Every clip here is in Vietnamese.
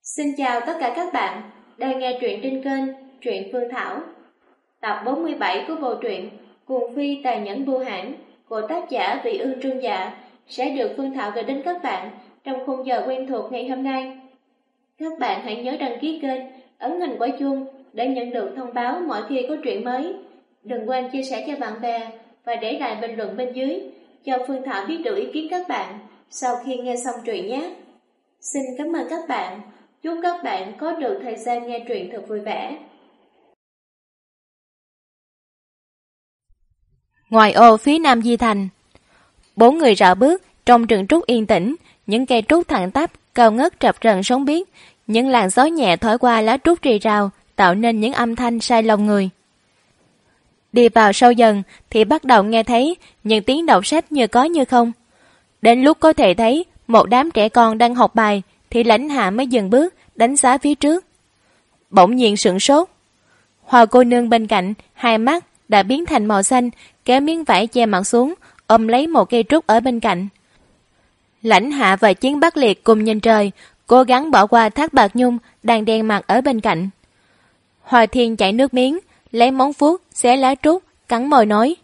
Xin chào tất cả các bạn đang nghe truyện trên kênh Truyện Phương Thảo. Tập 47 của bộ truyện Cuồng Phi Tàn Nhẫn Vô Hạn của tác giả Vị Ương Trương Dạ sẽ được Phương Thảo gửi đến các bạn trong khung giờ quen thuộc ngày hôm nay. Các bạn hãy nhớ đăng ký kênh, ấn hình quả chuông để nhận được thông báo mỗi khi có truyện mới. Đừng quên chia sẻ cho bạn bè và để lại bình luận bên dưới cho Phương Thảo biết được ý kiến các bạn sau khi nghe xong truyện nhé. Xin cảm ơn các bạn. Chúc các bạn có được thời gian nghe truyện thật vui vẻ. Ngoài ô phía nam Di Thành, 4 người rảo bước trong rừng trúc yên tĩnh, những cây trúc thẳng tắp, cao ngất rập rần sóng biếc, những làn gió nhẹ thổi qua lá trúc rì rào, tạo nên những âm thanh say lòng người. Đi vào sâu dần thì bắt đầu nghe thấy những tiếng đọc sách như có như không. Đến lúc có thể thấy một đám trẻ con đang học bài thì Lãnh Hạ mới dừng bước, đánh giá phía trước. Bỗng nhiên sửng sốt. Hoa cô nương bên cạnh, hai mắt đã biến thành màu xanh, kéo miếng vải che mặt xuống, ôm lấy một cây trúc ở bên cạnh. Lãnh Hạ và Chiến Bắc Liệt cùng nhìn trời, cố gắng bỏ qua Thác Bạt Nhung đang đen mặt ở bên cạnh. Hoa Thiên chảy nước miếng, lấy móng vuốt xé lá trúc, cắn môi nói: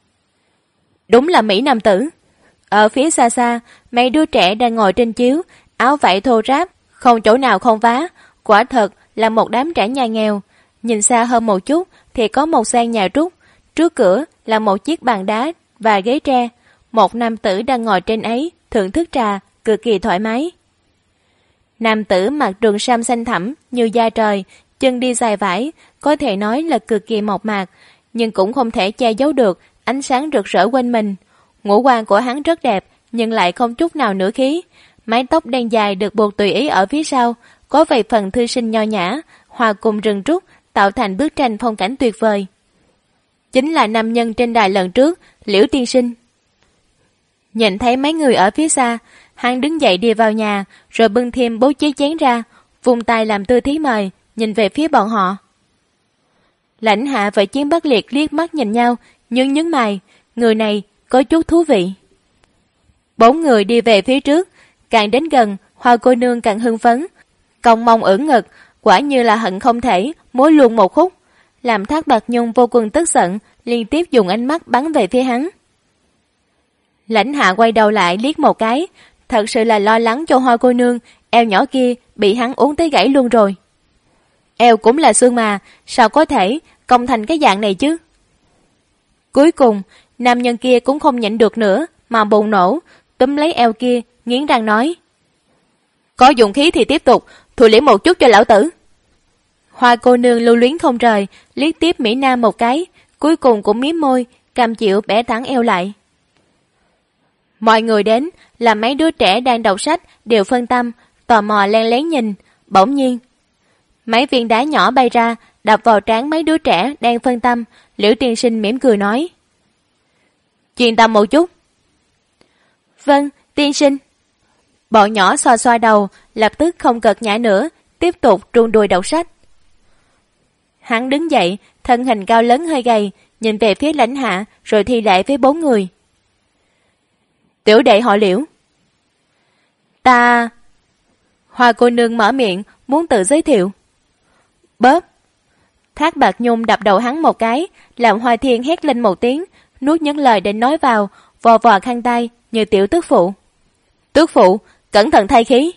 "Đúng là mỹ nam tử." Ở phía xa xa, mấy đứa trẻ đang ngồi trên chiếu, áo vải thô ráp, không chỗ nào không vá, quả thật là một đám trẻ nhà nghèo. Nhìn xa hơn một chút thì có một gian nhà trúc, trước cửa là một chiếc bàn đá và ghế tre, một nam tử đang ngồi trên ấy thưởng thức trà, cực kỳ thoải mái. Nam tử mặc trường sam xanh thẳm như da trời, chân đi dài vải, có thể nói là cực kỳ mộc mạc, nhưng cũng không thể che giấu được ánh sáng rực rỡ quanh mình. Ngũ quan của hắn rất đẹp, nhưng lại không chút nào nửa khí. Mái tóc đen dài được buộc tùy ý ở phía sau, có vài phần thư sinh nho nhã, hòa cùng rừng trúc, tạo thành bức tranh phong cảnh tuyệt vời. Chính là nam nhân trên đài lần trước, Liễu tiên sinh. Nhìn thấy mấy người ở phía xa, hắn đứng dậy đi vào nhà, rồi bưng thêm bố chế chén ra, vùng tay làm tư thế mời, nhìn về phía bọn họ. Lãnh Hạ và Chiến Bắc Liệt liếc mắt nhìn nhau, nhướng mày, người này có chút thú vị. 4 người đi về phía trước, càng đến gần, Hoa cô nương càng hưng phấn, cong mông ưỡn ngực, quả như là hận không thể múa luôn một khúc, làm Thác Bạt Nhung vô cùng tức giận, liên tiếp dùng ánh mắt bắn về phía hắn. Lãnh Hạ quay đầu lại liếc một cái, thật sự là lo lắng cho Hoa cô nương, eo nhỏ kia bị hắn uống tới gãy luôn rồi. Eo cũng là xương mà, sao có thể cong thành cái dạng này chứ? Cuối cùng, nam nhân kia cũng không nhịn được nữa mà bùng nổ, túm lấy eo kia, nghiến răng nói: "Có dụng khí thì tiếp tục, thu liễm một chút cho lão tử." Hoa cô nương lưu luyến không rời, liếc tiếp Mỹ Nam một cái, cuối cùng cũng mím môi, cam chịu bẻ thẳng eo lại. Mọi người đến, là mấy đứa trẻ đang đọc sách đều phân tâm, tò mò len lén nhìn. Bỗng nhiên, mấy viên đá nhỏ bay ra, đập vào trán mấy đứa trẻ đang phân tâm. Liễu tiên sinh mỉm cười nói: "Chuyên tâm một chút." "Vâng, tiên sinh." Bọn nhỏ xoa xoa đầu, lập tức không cợt nhã nữa, tiếp tục truôn đuôi đọc sách. Hắn đứng dậy, thân hình cao lớn hơi gầy, nhìn về phía Lãnh Hạ, rồi thi lễ với 4 người. "Tiểu đệ họ Liễu." "Ta..." Hoa cô nương mở miệng, muốn tự giới thiệu. Bóp. Thác Bạt Nhung đập đầu hắn một cái, làm Hoa Thiên hét lên một tiếng, nuốt những lời định nói vào, vò vò khăn tay như tiểu tước phụ. "Tước phụ, cẩn thận thay khí."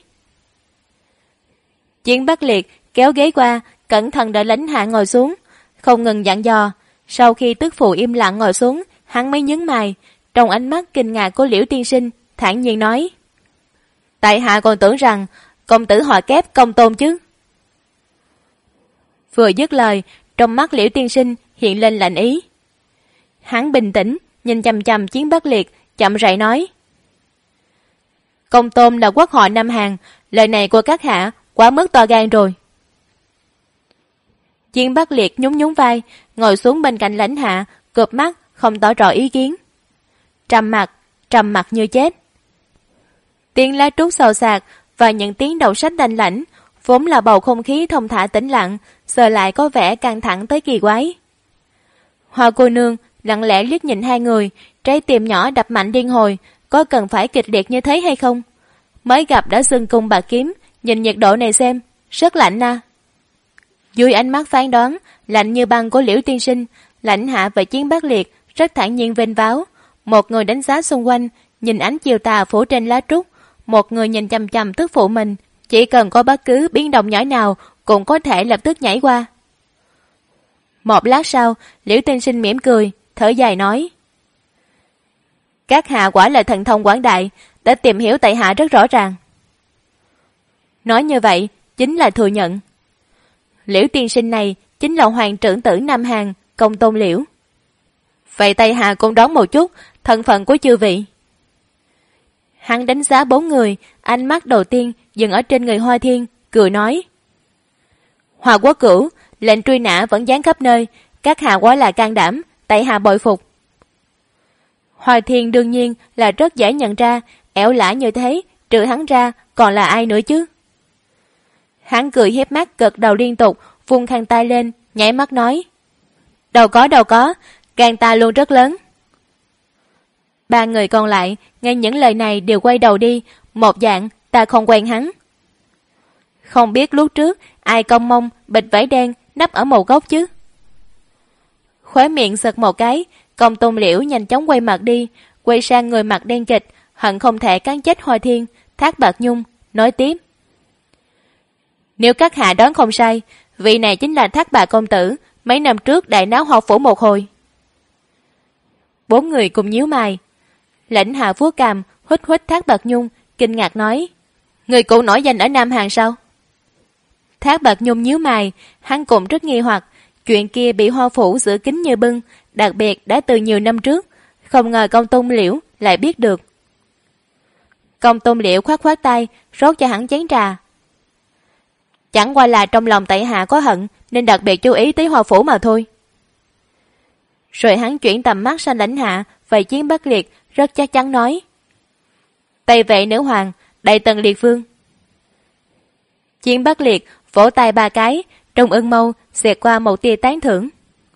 Chiến Bắc Liệt kéo ghế qua, cẩn thận đợi Lãnh Hạ ngồi xuống, không ngừng dặn dò. Sau khi tước phụ im lặng ngồi xuống, hắn mới nhướng mày, trong ánh mắt kinh ngạc của Liễu tiên sinh, thản nhiên nói: "Tại hạ còn tưởng rằng công tử họ Kép Công Tôn chứ." Vừa dứt lời, trong mắt Liễu tiên sinh hiện lên lạnh ý. Hắn bình tĩnh nhìn chằm chằm Chiến Bắc Liệt, chậm rãi nói: "Công Tôn là quốc họ Nam Hàn, lời này của các hạ quá mức to gan rồi." Chiến Bắc Liệt nhún vai, ngồi xuống bên cạnh Lãnh Hạ, cụp mắt không tỏ rõ ý kiến. Trầm mặc như chết. Tiếng lá trúc xào xạc và những tiếng đọc sách đanh lãnh, vốn là bầu không khí thông thả tĩnh lặng, giờ lại có vẻ căng thẳng tới kỳ quái. Hoa cô nương lặng lẽ liếc nhìn hai người, trái tim nhỏ đập mạnh điên hồi, có cần phải kịch liệt như thế hay không? Mới gặp đã xưng cung bạc kiếm, nhìn nhiệt độ này xem, rất lạnh à. Dưới ánh mắt phán đoán, lạnh như băng của Liễu tiên sinh, Lãnh Hạ và Chiến Bắc Liệt rất thản nhiên vênh váo. Một người đánh giá xung quanh, nhìn ánh chiều tà phủ trên lá trúc, một người nhìn chằm chằm tức phụ mình, chỉ cần có bất cứ biến động nhỏ nào cũng có thể lập tức nhảy qua. Một lát sau, Liễu tiên sinh mỉm cười, thở dài nói: các hạ quả là thần thông quảng đại, đã tìm hiểu tại hạ rất rõ ràng. Nói như vậy, chính là thừa nhận. Liễu tiên sinh này chính là hoàng trưởng tử Nam Hàn, Công Tôn Liễu. Vậy tại hạ cũng đoán một chút thân phận của chư vị. Hắn đánh giá 4 người, ánh mắt đầu tiên dừng ở trên người Hoa Thiên, cười nói: Hoa Quốc Cửu, lệnh truy nã vẫn dán khắp nơi, các hạ quá là can đảm, tại hạ bội phục. Hoa Thiên đương nhiên là rất dễ nhận ra, ẻo lả như thế, trừ hắn ra còn là ai nữa chứ. Hắn cười hiếp mắt gật đầu liên tục, vung khăn tay lên, nhảy mắt nói: đâu có, gan ta luôn rất lớn. 3 người còn lại nghe những lời này đều quay đầu đi, một dạng ta không quen hắn. Không biết lúc trước ai cong mông bịt vải đen nấp ở một góc chứ. Khóe miệng giật một cái, Công Tôn Liễu nhanh chóng quay mặt đi, quay sang người mặt đen kịch, hận không thể cắn chết Hoa Thiên, Thác Bạt Nhung, nói tiếp: nếu các hạ đoán không sai, vị này chính là Thác Bạt công tử, mấy năm trước đại náo Hoa phủ một hồi. 4 người cùng nhíu mày. Lãnh Hạ vuốt cằm, huýt Thác Bạt Nhung, kinh ngạc nói: người cụ nổi danh ở Nam Hàn sao? Thác Bạt Nhung nhíu mày, hắn cũng rất nghi hoặc, chuyện kia bị Hoa phủ giữ kín như bưng, đặc biệt đã từ nhiều năm trước, không ngờ Công Tôn Liễu lại biết được. Công Tôn Liễu khoát tay, rót cho hắn chén trà. Chẳng qua là trong lòng tại hạ có hận, nên đặc biệt chú ý tới Hoa phủ mà thôi. Rồi hắn chuyển tầm mắt sang Lãnh Hạ và Chiến Bắc Liệt, rất chắc chắn nói: Tây Vệ nữ hoàng, Đại Tần Liệt Vương. Chiến Bắc Liệt vỗ tay 3 cái, trong ưng mâu xẹt qua một tia tán thưởng.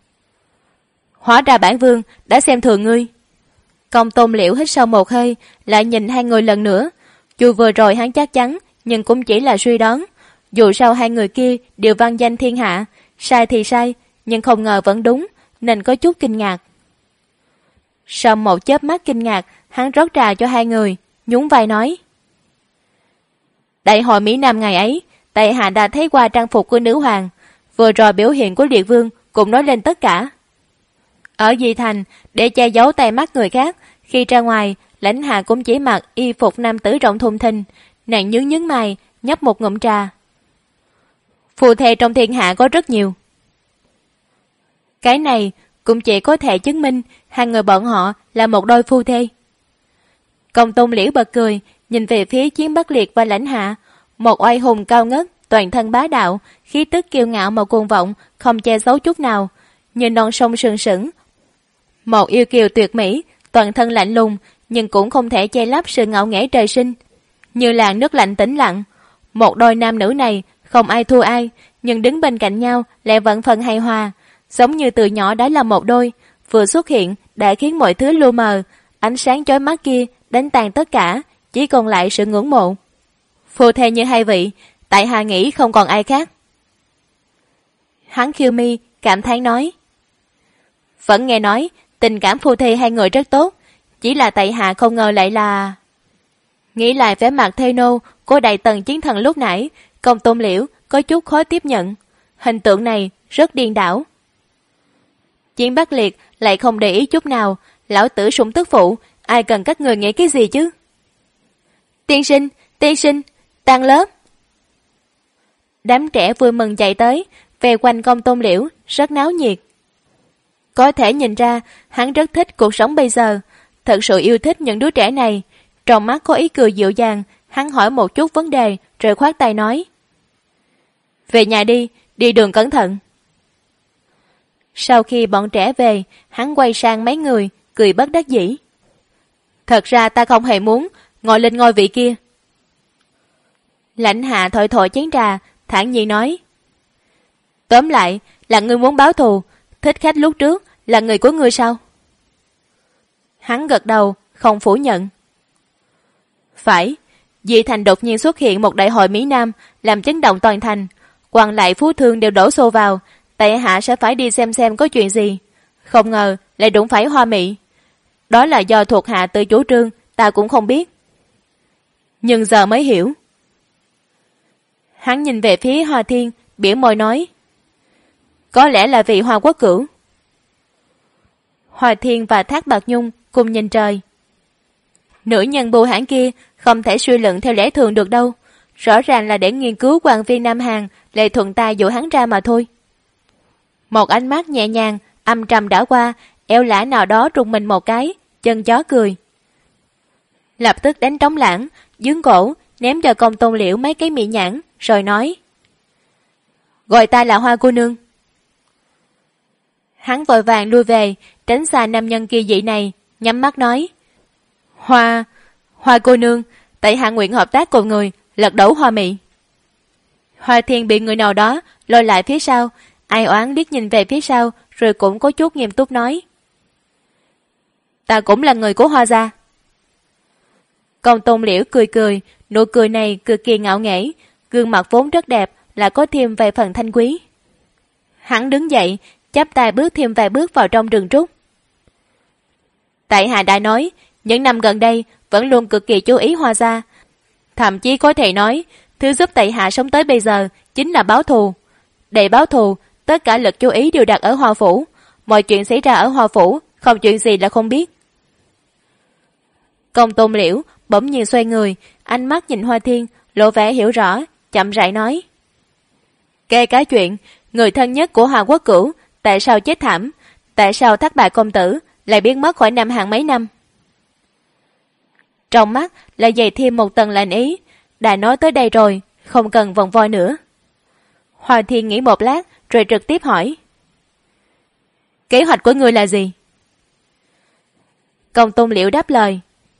Hóa ra bản vương đã xem thường ngươi. Công Tôn Liễu hít sâu một hơi, lại nhìn 2 người lần nữa. Dù vừa rồi hắn chắc chắn, nhưng cũng chỉ là suy đoán. Dù sao 2 người kia đều vang danh thiên hạ, sai thì sai, nhưng không ngờ vẫn đúng, nên có chút kinh ngạc. Sau một chớp mắt kinh ngạc, hắn rót trà cho 2 người, nhún vai nói: đại hội Mỹ Nam ngày ấy, tại hạ đã thấy qua trang phục của nữ hoàng, vừa rồi biểu hiện của Liệt Vương cũng nói lên tất cả. Ở Di Thành, để che giấu tay mắt người khác, khi ra ngoài, Lãnh Hạ cũng chỉ mặc y phục nam tử rộng thùng thình. Nàng nhướng mày, nhấp một ngụm trà. Phù thề trong thiên hạ có rất nhiều. Cái này cũng chỉ có thể chứng minh 2 người bọn họ là một đôi phu thê. Công Tôn Liễu bật cười, nhìn về phía Chiến Bắc Liệt và Lãnh Hạ, một oai hùng cao ngất, toàn thân bá đạo, khí tức kiêu ngạo mà cuồng vọng, không che giấu chút nào, như non sông sừng sững. Một yêu kiều tuyệt mỹ, toàn thân lạnh lùng, nhưng cũng không thể che lấp sự ngạo nghễ trời sinh, như làn nước lạnh tĩnh lặng. Một đôi nam nữ này không ai thua ai, nhưng đứng bên cạnh nhau lại vẫn phần hài hòa, giống như từ nhỏ đã là một đôi, vừa xuất hiện đã khiến mọi thứ lu mờ, ánh sáng chói mắt kia đánh tan tất cả, chỉ còn lại sự ngưỡng mộ. Phu thê như 2 vị, tại hạ nghĩ không còn ai khác. Hắn khiêu mi, cảm thán nói: vẫn nghe nói tình cảm phu thê 2 người rất tốt, chỉ là tại hạ không ngờ lại là... Nghĩ lại vẻ mặt thê nô của Đại Tần chiến thần lúc nãy, Công Tôn Liễu có chút khó tiếp nhận. Hình tượng này rất điên đảo. Chiến Bắc Liệt lại không để ý chút nào. Lão tử sủng tức phụ, ai cần các người nghĩ cái gì chứ? Tiên sinh, tan lớp. Đám trẻ vui mừng chạy tới, về quanh Công Tôn Liễu, rất náo nhiệt. Có thể nhìn ra, hắn rất thích cuộc sống bây giờ, thật sự yêu thích những đứa trẻ này. Trong mắt có ý cười dịu dàng, hắn hỏi một chút vấn đề, rồi khoát tay nói: về nhà đi, đi đường cẩn thận. Sau khi bọn trẻ về, hắn quay sang mấy người, cười bất đắc dĩ: thật ra ta không hề muốn ngồi lên ngôi vị kia. Lãnh Hạ thổi thổi chén trà, thản nhiên nói: tóm lại là ngươi muốn báo thù, thích khách lúc trước là người của ngươi sao? Hắn gật đầu, không phủ nhận. Phải, Dị thành đột nhiên xuất hiện một đại hội Mỹ Nam, làm chấn động toàn thành. Quan lại phú thương đều đổ xô vào, tại hạ sẽ phải đi xem có chuyện gì. Không ngờ lại đụng phải Hoa Mị. Đó là do thuộc hạ tự chủ trương, ta cũng không biết. Nhưng giờ mới hiểu. Hắn nhìn về phía Hoa Thiên, bĩu môi nói, có lẽ là vị Hoa Quốc Cửu. Hoa Thiên và Thác Bạt Nhung cùng nhìn trời. Nữ nhân bưu hãn kia không thể suy luận theo lẽ thường được đâu. Rõ ràng là để nghiên cứu quan viên Nam Hàn, lại thuận tay dụ hắn ra mà thôi. Một ánh mắt nhẹ nhàng, âm trầm đã qua, eo lã nào đó trùng mình một cái, chân chó cười. Lập tức đánh trống lãng, dướng cổ, ném cho Công Tôn Liễu mấy cái mỹ nhãn, rồi nói, gọi ta là Hoa cô nương. Hắn vội vàng lui về, tránh xa nam nhân kỳ dị này, nhắm mắt nói, Hoa cô nương, tại hạ nguyện hợp tác cùng người, lật đổ Hoa Mị. Hoa Thiên bị người nào đó lôi lại phía sau, ai oán liếc nhìn về phía sau, rồi cũng có chút nghiêm túc nói, ta cũng là người của Hoa gia. Công Tôn Liễu cười cười, nụ cười này cực kỳ ngạo nghễ, gương mặt vốn rất đẹp, lại có thêm vài phần thanh quý. Hắn đứng dậy, chắp tay bước thêm vài bước vào trong rừng trúc. Tại hạ đã nói, những năm gần đây vẫn luôn cực kỳ chú ý Hoa gia, thậm chí có thể nói, thứ giúp tại hạ sống tới bây giờ chính là báo thù. Để báo thù, tất cả lực chú ý đều đặt ở Hoa phủ, mọi chuyện xảy ra ở Hoa phủ, không chuyện gì là không biết. Công Tôn Liễu bỗng nhiên xoay người, ánh mắt nhìn Hoa Thiên, lộ vẻ hiểu rõ, chậm rãi nói, kể cả chuyện người thân nhất của Hoa Quốc Cửu tại sao chết thảm, tại sao Thác Bạt công tử lại biến mất khỏi Nam Hàn mấy năm. Trong mắt lại dày thêm một tầng lạnh ý, đã nói tới đây rồi, không cần vòng vo nữa. Hoa Thiên nghĩ một lát, rồi trực tiếp hỏi, kế hoạch của ngươi là gì? Công Tôn Liễu đáp lời,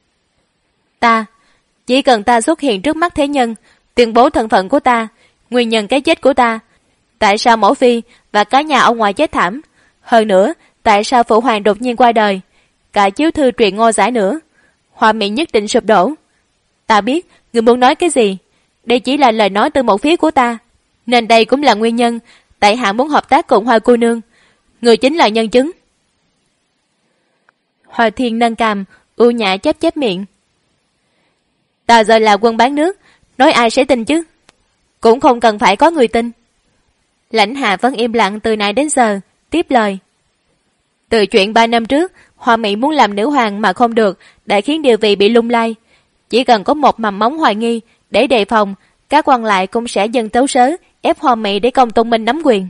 chỉ cần ta xuất hiện trước mắt thế nhân, tuyên bố thân phận của ta, nguyên nhân cái chết của ta, tại sao mẫu phi và cả nhà ông ngoại chết thảm, hơn nữa tại sao phụ hoàng đột nhiên qua đời, cả chiếu thư truyền ngôi giải nữa, Hoa Mị nhất định sụp đổ. Ta biết người muốn nói cái gì, đây chỉ là lời nói từ một phía của ta, nên đây cũng là nguyên nhân tại hạ muốn hợp tác cùng Hoa cô nương, người chính là nhân chứng. Hoa Thiên nâng cằm, ưu nhã chép miệng, ta giờ là quân bán nước, nói ai sẽ tin chứ, cũng không cần phải có người tin. Lãnh Hạ vẫn im lặng từ nãy đến giờ, tiếp lời, từ chuyện 3 năm trước Hoa Mị muốn làm nữ hoàng mà không được, đã khiến địa vị bị lung lay. Chỉ cần có một mầm móng hoài nghi để đề phòng, các quan lại cũng sẽ dần tấu sớ ép Hoa Mị để Công Tôn Minh nắm quyền.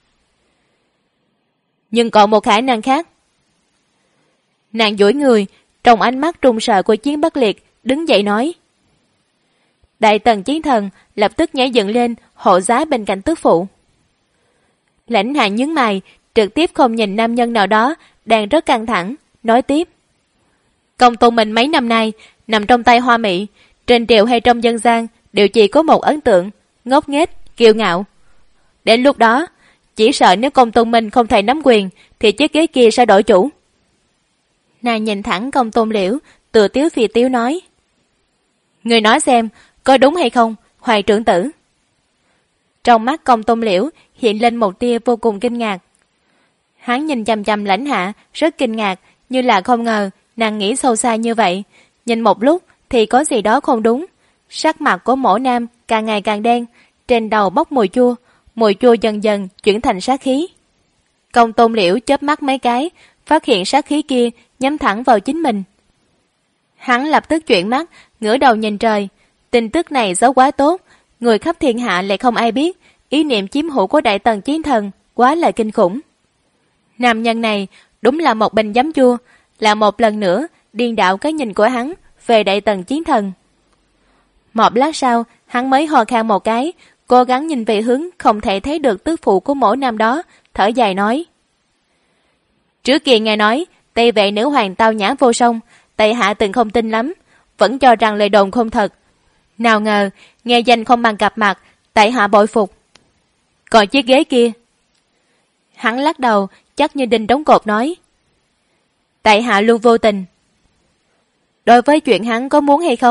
Nhưng còn một khả năng khác. Nàng duỗi người, trong ánh mắt trung sợ của Chiến Bắc Liệt, đứng dậy nói, Đại Tần Chiến Thần lập tức nhảy dựng lên, hộ giá bên cạnh tức phụ. Lãnh Hạ nhướng mày, trực tiếp không nhìn nam nhân nào đó đang rất căng thẳng, nói tiếp, Công Tôn Minh mấy năm nay nằm trong tay Hoa Mị, trên triều hay trong dân gian đều chỉ có một ấn tượng, ngốc nghếch, kiêu ngạo. Đến lúc đó, chỉ sợ nếu Công Tôn Minh không thể nắm quyền thì chiếc ghế kia sẽ đổi chủ. Nàng nhìn thẳng Công Tôn Liễu, tự tiếu phi tiếu nói, người nói xem có đúng hay không, Hoài trưởng tử. Trong mắt Công Tôn Liễu hiện lên một tia vô cùng kinh ngạc. Hắn nhìn chằm chằm Lãnh Hạ, rất kinh ngạc, như là không ngờ nàng nghĩ sâu xa như vậy. Nhìn một lúc thì có gì đó không đúng. Sắc mặt của Mỗ Nam càng ngày càng đen, trên đầu bốc mùi chua dần dần chuyển thành sát khí. Công Tôn Liễu chớp mắt mấy cái, phát hiện sát khí kia nhắm thẳng vào chính mình. Hắn lập tức chuyển mắt, ngửa đầu nhìn trời. Tin tức này giấu quá tốt, người khắp thiên hạ lại không ai biết. Ý niệm chiếm hữu của Đại Tần Chiến Thần quá là kinh khủng. Nam nhân này đúng là một bình giấm chua, là một lần nữa điên đạo cái nhìn của hắn về Đại Tần Chiến Thần. Một lát sau, hắn mới hò khan một cái, cố gắng nhìn về hướng không thể thấy được tước phụ của Mỗ Nam đó, thở dài nói, trước kia nghe nói Tây Vệ nữ hoàng tao nhã vô song, tại hạ từng không tin lắm, vẫn cho rằng lời đồn không thật. Nào ngờ nghe danh không bằng gặp mặt, tại hạ bội phục. Còn chiếc ghế kia, hắn lắc đầu chắc như đinh đóng cột nói, tại hạ luôn vô tình. Đối với chuyện hắn có muốn hay không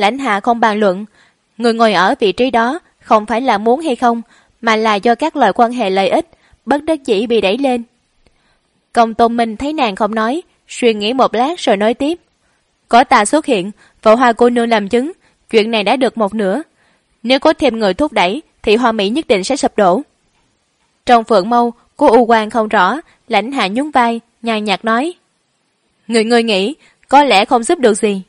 Lãnh Hạ không bàn luận. Người ngồi ở vị trí đó không phải là muốn hay không, mà là do các lời quan hệ lợi ích, bất đắc dĩ bị đẩy lên. Công Tôn Minh thấy nàng không nói, suy nghĩ một lát rồi nói tiếp. Có ta xuất hiện, và Hoa cô nương làm chứng, chuyện này đã được một nửa. Nếu có thêm người thúc đẩy, thì Hoa Mỹ nhất định sẽ sụp đổ. Trong phượng mâu, cô U Quan không rõ, Lãnh Hạ nhún vai, nhàn nhạt nói. Người nghĩ, có lẽ không giúp được gì.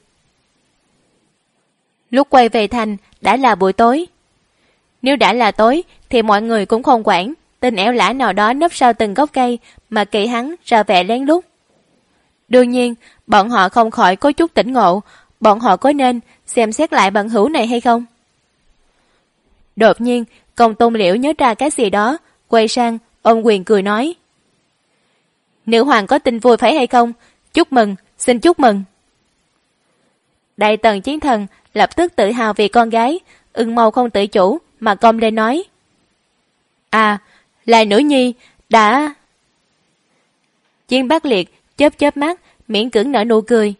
Lúc quay về thành, đã là buổi tối. Nếu đã là tối, thì mọi người cũng không quản, tên ẻo lả nào đó nấp sau từng gốc cây, mà kỵ hắn ra vẻ lén lút. Đương nhiên, bọn họ không khỏi có chút tỉnh ngộ, bọn họ có nên xem xét lại bằng hữu này hay không? Đột nhiên, Công Tôn Liễu nhớ ra cái gì đó, quay sang, ôm quyền cười nói. Nữ hoàng có tin vui phải hay không? Chúc mừng, xin chúc mừng. Đại tần chiến thần lập tức tự hào vì con gái, Ưng Mâu không tự chủ mà cong lên nói. À, là nữ nhi, đã... Chiến Bắc Liệt chớp chớp mắt, miễn cưỡng nở nụ cười.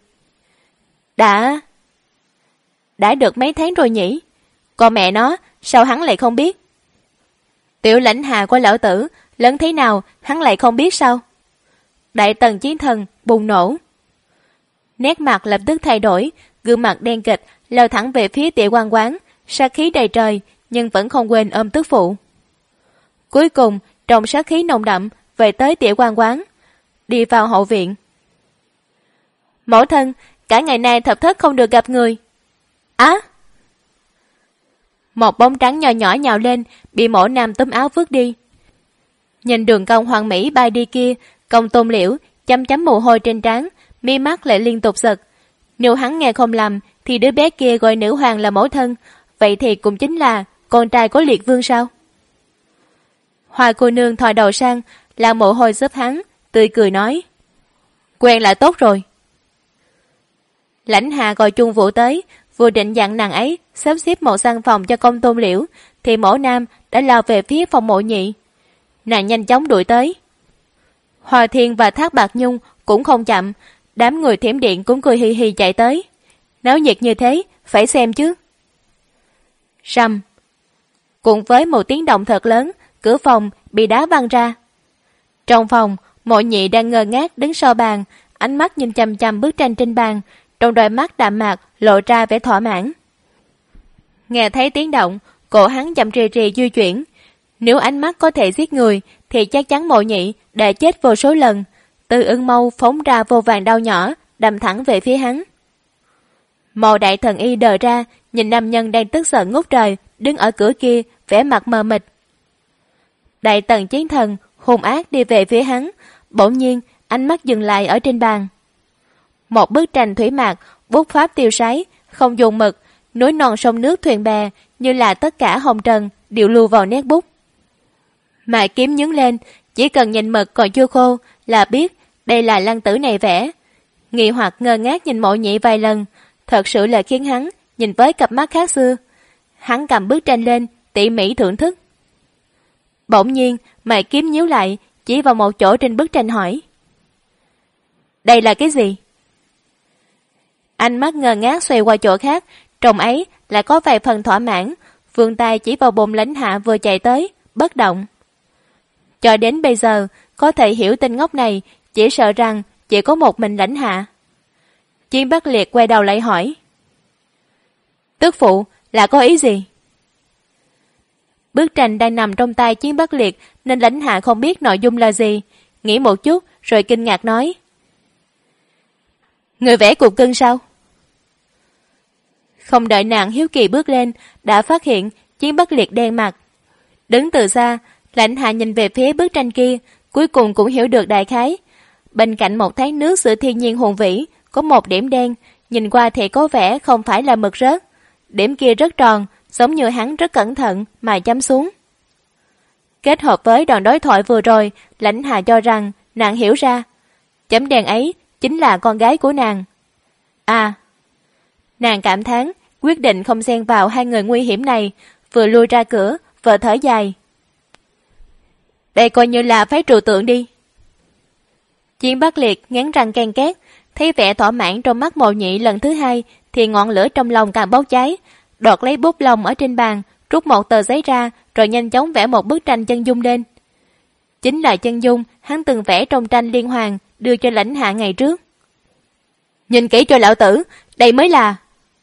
Đã được mấy tháng rồi nhỉ? Còn mẹ nó, sao hắn lại không biết? Tiểu Lãnh Hạ của lão tử, lớn thế nào, hắn lại không biết sao? Đại tần chiến thần bùng nổ. Nét mặt lập tức thay đổi, gương mặt đen kịch, lao thẳng về phía Tiểu Quan Quán, sát khí đầy trời, nhưng vẫn không quên ôm tức phụ. Cuối cùng, trong sát khí nồng đậm, về tới Tiểu Quan Quán, đi vào hậu viện. Mẫu thân, cả ngày nay thập thất không được gặp người. Á! Một bóng trắng nhỏ nhỏ nhào lên, bị Mộ Nam túm áo vứt đi. Nhìn đường cong hoàn mỹ bay đi kia, Công Tôn Liễu chấm chấm mồ hôi trên trán, mi mắt lại liên tục giật. Nếu hắn nghe không lầm, thì đứa bé kia gọi nữ hoàng là mẫu thân, vậy thì cũng chính là con trai của Liệt Vương sao? Hoa cô nương thò đầu sang, là mồ hôi giúp hắn, tươi cười nói. Quen là tốt rồi. Lãnh Hạ gọi Chung Vũ tới, vừa định dặn nàng ấy sắp xếp một căn phòng cho Công Tôn Liễu, thì Mẫu Nam đã lao về phía phòng Mộ Nhị. Nàng nhanh chóng đuổi tới. Hòa Thiên và Thác Bạc Nhung cũng không chậm, đám người thiểm điện cũng cười hì hì chạy tới. Náo nhiệt như thế, phải xem chứ. Rầm. Cùng với một tiếng động thật lớn, cửa phòng bị đá văng ra. Trong phòng, Mộ Nhị đang ngơ ngác đứng sau bàn, ánh mắt nhìn chằm chằm bức tranh trên bàn, trong đôi mắt đạm mạc lộ ra vẻ thỏa mãn. Nghe thấy tiếng động, cổ hắn chậm rì rì di chuyển. Nếu ánh mắt có thể giết người, thì chắc chắn Mộ Nhị đã chết vô số lần. Từ Ưng Mâu phóng ra vô vàng đao nhỏ, đâm thẳng về phía hắn. Mộ Đại Thần Y đờ ra, nhìn nam nhân đang tức giận ngút trời, đứng ở cửa kia, vẻ mặt mờ mịt. Đại Tần Chiến Thần hung ác đi về phía hắn, bỗng nhiên ánh mắt dừng lại ở trên bàn. Một bức tranh thủy mạc, bút pháp tiêu sái, không dùng mực, núi non sông nước thuyền bè, như là tất cả hồng trần đều lưu vào nét bút. Mài kiếm nhướng lên, chỉ cần nhìn mực còn chưa khô là biết đây là Lăng Tử này vẽ. Nghi hoặc ngơ ngác nhìn Mộ Nhị vài lần, thật sự là khiến hắn nhìn với cặp mắt khác xưa. Hắn cầm bức tranh lên, tỉ mỉ thưởng thức. Bỗng nhiên, mài kiếm nhíu lại, chỉ vào một chỗ trên bức tranh hỏi. Đây là cái gì? Ánh mắt ngơ ngác xoay qua chỗ khác, trong ấy lại có vài phần thỏa mãn, vươn tay chỉ vào bụng Lãnh Hạ vừa chạy tới, bất động. Cho đến bây giờ, có thể hiểu tên ngốc này, chỉ sợ rằng chỉ có một mình Lãnh Hạ. Chiến Bắc Liệt quay đầu lại hỏi. Tức phụ, là có ý gì? Bức tranh đang nằm trong tay Chiến Bắc Liệt, nên Lãnh Hạ không biết nội dung là gì, nghĩ một chút rồi kinh ngạc nói. Người vẽ cục cưng sao? Không đợi nàng hiếu kỳ bước lên, đã phát hiện Chiến Bắc Liệt đen mặt. Đứng từ xa, Lãnh Hạ nhìn về phía bức tranh kia, cuối cùng cũng hiểu được đại khái. Bên cạnh một tháng nước sự thiên nhiên hùng vĩ, có một điểm đen, nhìn qua thì có vẻ không phải là mực rớt. Điểm kia rất tròn, giống như hắn rất cẩn thận mà chấm xuống. Kết hợp với đoạn đối thoại vừa rồi, Lãnh Hạ cho rằng nàng hiểu ra. Chấm đen ấy chính là con gái của nàng. À, nàng cảm thán, quyết định không xen vào hai người nguy hiểm này, vừa lui ra cửa, vừa thở dài. Đây coi như là phái trừu tượng đi. Chiến Bắc Liệt ngán răng ken két, thấy vẻ thỏa mãn trong mắt Mộ Nhị lần thứ hai, thì ngọn lửa trong lòng càng bốc cháy, đoạt lấy bút lông ở trên bàn, rút một tờ giấy ra, rồi nhanh chóng vẽ một bức tranh chân dung lên. Chính là chân dung hắn từng vẽ trong tranh liên hoàn đưa cho Lãnh Hạ ngày trước. Nhìn kỹ cho lão tử, đây mới là...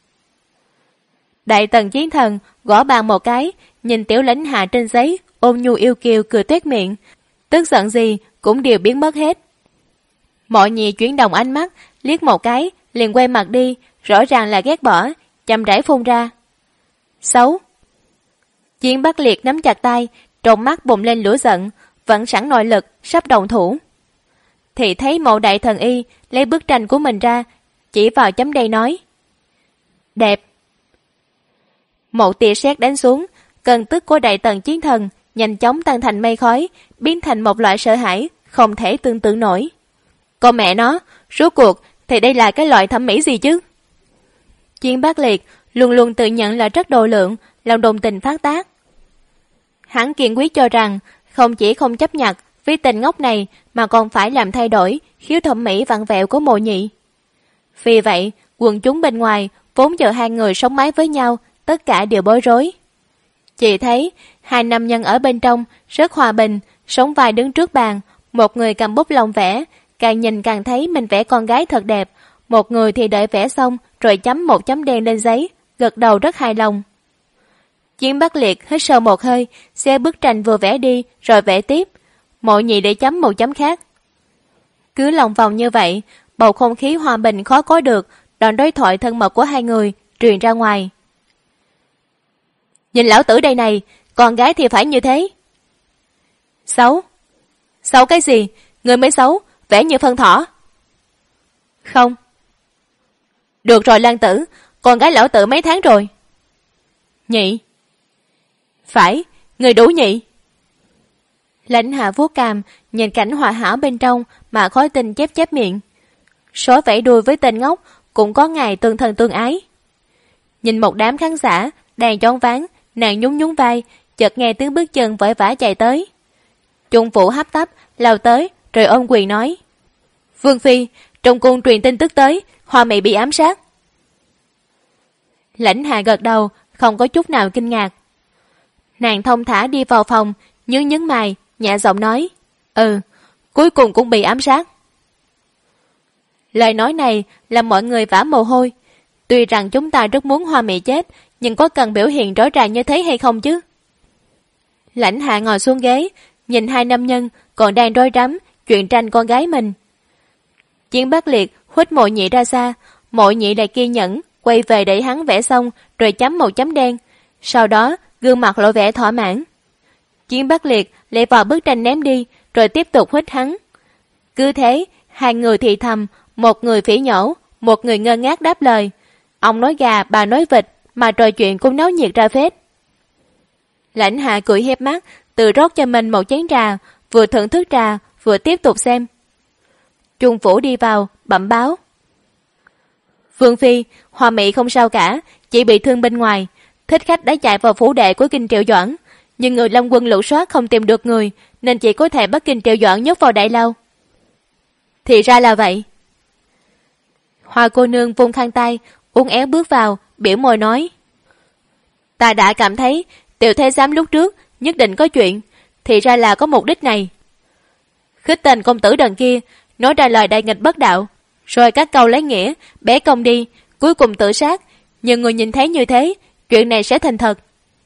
Đại Tần Chiến Thần gõ bàn một cái, nhìn Tiểu Lãnh Hạ trên giấy, ôn nhu yêu kiều cười tuét miệng, tức giận gì cũng đều biến mất hết. Mọi nhị chuyển động ánh mắt, liếc một cái, liền quay mặt đi, rõ ràng là ghét bỏ, chậm rãi phun ra. Xấu. Chiến Bắc Liệt nắm chặt tay, trong mắt bùng lên lửa giận, vẫn sẵn nội lực, sắp động thủ. Thì thấy Mộ Đại Thần Y lấy bức tranh của mình ra, chỉ vào chấm đây nói. Đẹp. Một tia sét đánh xuống, cơn tức của Đại Tần Chiến Thần nhanh chóng tan thành mây khói, biến thành một loại sợ hãi, không thể tưởng tượng nổi. Con mẹ nó, rốt cuộc thì đây là cái loại thẩm mỹ gì chứ? Chiến Bắc Liệt luôn luôn tự nhận là rất độ lượng, lòng đồng tình phát tác. Hắn kiên quyết cho rằng không chỉ không chấp nhận với tình ngốc này mà còn phải làm thay đổi khiếu thẩm mỹ vặn vẹo của Mộ Nhị. Vì vậy, quần chúng bên ngoài vốn chờ hai người sống mái với nhau, tất cả đều bối rối. Chỉ thấy hai nam nhân ở bên trong rất hòa bình, sống vai đứng trước bàn, một người cầm bút lông vẽ, càng nhìn càng thấy mình vẽ con gái thật đẹp, một người thì đợi vẽ xong rồi chấm một chấm đen lên giấy, gật đầu rất hài lòng. Chiến Bắc Liệt hít sâu một hơi, xe bức tranh vừa vẽ đi rồi vẽ tiếp, Mộ Nhị để chấm một chấm khác. Cứ lòng vòng như vậy, bầu không khí hòa bình khó có được, đoạn đối thoại thân mật của hai người truyền ra ngoài. Nhìn lão tử đây này, con gái thì phải như thế. Xấu. Xấu cái gì? Người mới xấu, vẽ như phân thỏ. Không. Được rồi Lan Tử, con gái lão tử mấy tháng rồi? Nhị. Phải, người đủ nhị. Lãnh Hạ vuốt cằm, nhìn cảnh hòa hảo bên trong mà khói tình chép chép miệng. Số vẫy đuôi với tên ngốc cũng có ngày tương thân tương ái. Nhìn một đám khán giả đang choáng váng, nàng nhún nhún vai, chợt nghe tiếng bước chân vội vã chạy tới. Trung Vũ hấp tấp lao tới rồi ôm quyền nói: Vương phi, trong cung truyền tin tức tới, Hoa Mị bị ám sát. Lãnh Hạ gật đầu, không có chút nào kinh ngạc. Nàng thông thả đi vào phòng, nhướng mày, nhẹ giọng nói: cuối cùng cũng bị ám sát. Lời nói này làm mọi người vã mồ hôi. Tuy rằng chúng ta rất muốn Hoa Mị chết, nhưng có cần biểu hiện rõ ràng như thế hay không chứ? Lãnh Hạ ngồi xuống ghế, nhìn hai nam nhân còn đang rối rắm chuyện tranh con gái mình. Chiến Bắc Liệt huých Mộ Nhị ra xa, Mộ Nhị lại kiên nhẫn quay về để hắn vẽ xong rồi chấm một chấm đen, sau đó gương mặt lộ vẻ thỏa mãn. Chiến Bắc Liệt lại vào bức tranh ném đi rồi tiếp tục huých hắn. Cứ thế, hai người thì thầm, một người phỉ nhổ, một người ngơ ngác đáp lời. Ông nói gà, bà nói vịt, mà trò chuyện cũng náo nhiệt ra phết. Lãnh Hạ cười hép mắt, tự rót cho mình một chén trà, vừa thưởng thức trà, vừa tiếp tục xem. Trung Vũ đi vào, bẩm báo: Vương phi, Hoa Mị không sao cả, chỉ bị thương bên ngoài. Thích khách đã chạy vào phủ đệ của Kinh Triệu Doãn, nhưng người Long quân lục soát không tìm được người, nên chỉ có thể bắt Kinh Triệu Doãn nhốt vào đại lao. Thì ra là vậy. Hoa cô nương vung khăn tay, uốn éo bước vào, biểu môi nói: Ta đã cảm thấy Tiểu Thế Giám lúc trước nhất định có chuyện, thì ra là có mục đích này. Khích tên công tử đần kia nói ra lời đại nghịch bất đạo, rồi các câu lấy nghĩa bẻ công đi, cuối cùng tự sát. Nhưng người nhìn thấy như thế, chuyện này sẽ thành thật.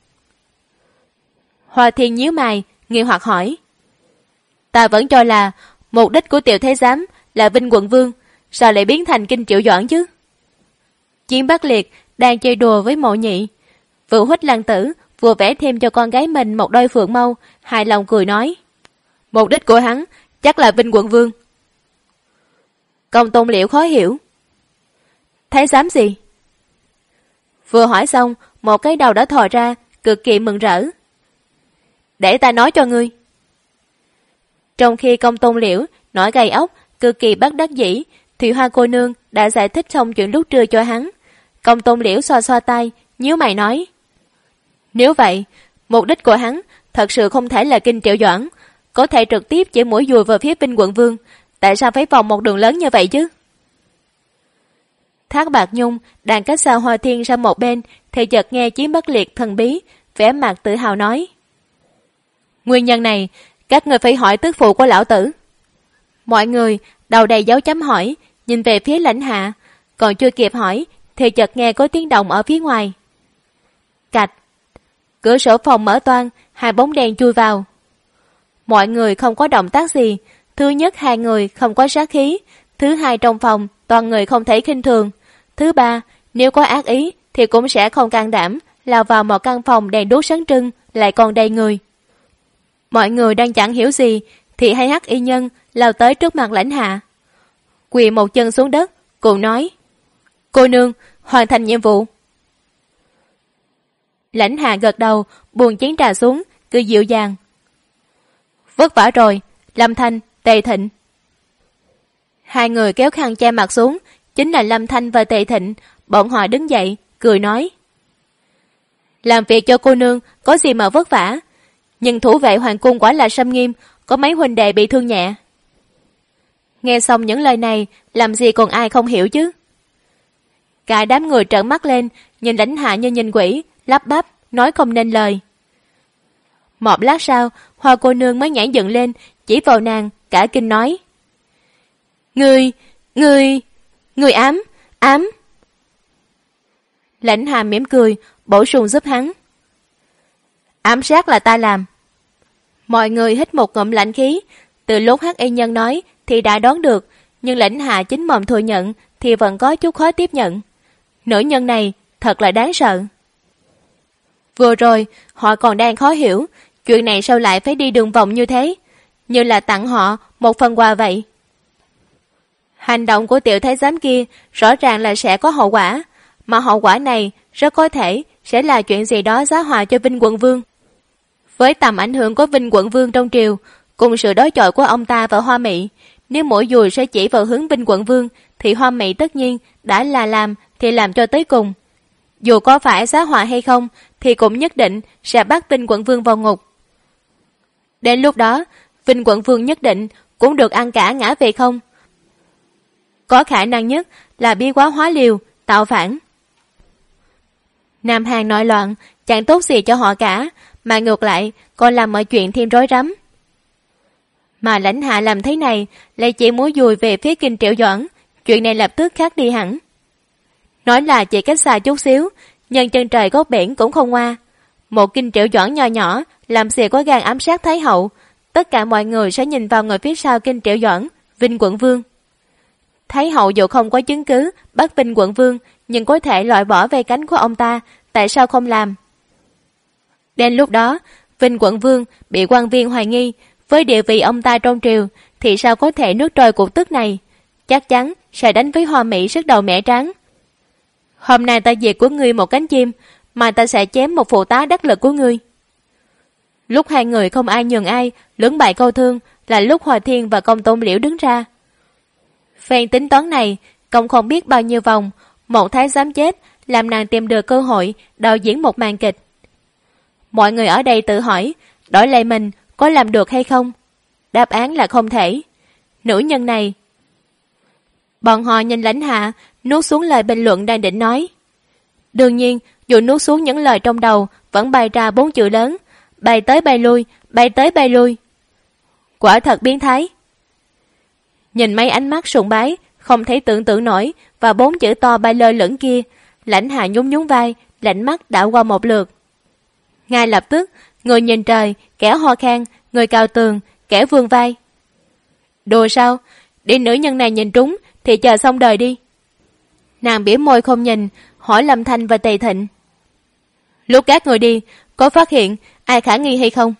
Hoa Thiên nhíu mày, nghi hoặc hỏi: Ta vẫn cho là mục đích của Tiểu Thế Giám là vinh quận vương, sao lại biến thành Kinh Triệu Doãn chứ? Chiến Bắc Liệt đang chơi đùa với Mộ Nhị, vừa huých Lan Tử vừa vẽ thêm cho con gái mình một đôi phượng mâu, hài lòng cười nói: Mục đích của hắn chắc là vinh quận vương. Công Tôn Liễu khó hiểu: Thái giám gì? Vừa hỏi xong, một cái đầu đã thò ra, cực kỳ mừng rỡ. Để ta nói cho ngươi. Trong khi Công Tôn Liễu nổi gai ốc, cực kỳ bất đắc dĩ, thì Hoa cô nương đã giải thích xong chuyện lúc trưa cho hắn. Công Tôn Liễu xoa xoa tay, nhíu mày nói: Nếu vậy, mục đích của hắn thật sự không thể là Kinh Triệu Doãn, có thể trực tiếp chỉ mũi dùi vào phía Vinh quận vương. Tại sao phải vòng một đường lớn như vậy chứ? Thác Bạt Nhung đang cách xa Hoa Thiên sang một bên thì chợt nghe Chiến Bắc Liệt thần bí vẻ mặt tự hào nói: Nguyên nhân này các người phải hỏi tức phụ của lão tử. Mọi người đầu đầy dấu chấm hỏi, nhìn về phía Lãnh Hạ, còn chưa kịp hỏi thì chợt nghe có tiếng động ở phía ngoài. Cạch, cửa sổ phòng mở toang, hai bóng đen chui vào. Mọi người không có động tác gì. Thứ nhất, hai người không có sát khí. Thứ hai, trong phòng toàn người không thể khinh thường. Thứ ba, nếu có ác ý thì cũng sẽ không can đảm lao vào một căn phòng đèn đuốc sáng trưng, lại còn đầy người. Mọi người đang chẳng hiểu gì thì hai hắc y nhân lao tới trước mặt Lãnh Hạ, quỳ một chân xuống đất, cùng nói: Cô nương, hoàn thành nhiệm vụ. Lãnh Hạ gật đầu, buông chén trà xuống, cười dịu dàng: Vất vả rồi, Lâm Thanh, Tề Thịnh. Hai người kéo khăn che mặt xuống, chính là Lâm Thanh và Tề Thịnh. Bọn họ đứng dậy, cười nói: Làm việc cho cô nương có gì mà vất vả, nhưng thủ vệ hoàng cung quả là xâm nghiêm, có mấy huynh đệ bị thương nhẹ. Nghe xong những lời này, làm gì còn ai không hiểu chứ. Cả đám người trợn mắt lên, nhìn Lãnh Hạ như nhìn quỷ, lắp bắp, nói không nên lời. Một lát sau, Hoa cô nương mới nhảy dựng lên, chỉ vào nàng, cả kinh nói: Người ám. Lãnh Hạ mỉm cười, bổ sung giúp hắn: Ám sát là ta làm. Mọi người hít một ngụm lạnh khí. Từ lúc hắc y nhân nói thì đã đoán được, nhưng Lãnh Hạ chính mồm thừa nhận thì vẫn có chút khó tiếp nhận. Nữ nhân này thật là đáng sợ. Vừa rồi họ còn đang khó hiểu chuyện này sao lại phải đi đường vòng như thế, như là tặng họ một phần quà vậy. Hành động của tiểu thái giám kia rõ ràng là sẽ có hậu quả, mà hậu quả này rất có thể sẽ là chuyện gì đó giá họa cho Vinh Quận Vương. Với tầm ảnh hưởng của Vinh Quận Vương trong triều, cùng sự đối chọi của ông ta và Hoa Mị, nếu mỗi dùi sẽ chỉ vào hướng Vinh Quận Vương thì Hoa Mị tất nhiên đã là làm thì làm cho tới cùng. Dù có phải giá họa hay không thì cũng nhất định sẽ bắt Vinh Quận Vương vào ngục. Đến lúc đó, Vinh Quận Vương nhất định cũng được ăn cả ngã về không. Có khả năng nhất là bí quá hóa liều, tạo phản. Nam Hàn nội loạn chẳng tốt gì cho họ cả, mà ngược lại còn làm mọi chuyện thêm rối rắm. Mà Lãnh Hạ làm thế này lại chỉ muốn dùi về phía Kinh Triệu Doãn, chuyện này lập tức khác đi hẳn. Nói là chỉ cách xa chút xíu, nhưng chân trời góc biển cũng không qua. Một Kinh Triệu Doãn nho nhỏ làm gì có gan ám sát Thái hậu. Tất cả mọi người sẽ nhìn vào người phía sau Kinh Triệu Doãn, Vinh Quận Vương. Thái hậu dù không có chứng cứ bắt Vinh Quận Vương, nhưng có thể loại bỏ ve cánh của ông ta, tại sao không làm? Đến lúc đó, Vinh Quận Vương bị quan viên hoài nghi, với địa vị ông ta trong triều thì sao có thể nuốt trôi cục tức này, chắc chắn sẽ đánh với Hoa Mỹ sức đầu mẻ trắng. Hôm nay ta diệt của ngươi một cánh chim, mà ta sẽ chém một phụ tá đắc lực của ngươi. Lúc hai người không ai nhường ai, lưỡng bại câu thương, là lúc Hòa Thiên và Công Tôn Liễu đứng ra. Phen tính toán này, công không biết bao nhiêu vòng, một thái giám chết làm nàng tìm được cơ hội đạo diễn một màn kịch. Mọi người ở đây tự hỏi, đổi lại mình có làm được hay không? Đáp án là không thể. Nữ nhân này. Bọn họ nhìn Lãnh Hạ, nuốt xuống lời bình luận đang định nói. Đương nhiên, dù nuốt xuống những lời trong đầu, vẫn bày ra 4 chữ lớn: bay tới bay lui, bay tới bay lui. Quả thật biến thái. Nhìn mấy ánh mắt sùng bái, không thể tưởng tượng nổi, và 4 chữ to bay lơ lửng kia, Lãnh Hạ nhún nhún vai, lạnh mắt đảo qua một lượt. Ngay lập tức, người nhìn trời, kẻ ho khan, người cào tường, kẻ vươn vai. Đùa sao? Để nữ nhân này nhìn trúng thì chờ xong đời đi. Nàng bỉa môi không nhìn, hỏi Lâm Thanh và Tề Thịnh: Lúc các người đi, có phát hiện ai khả nghi hay không?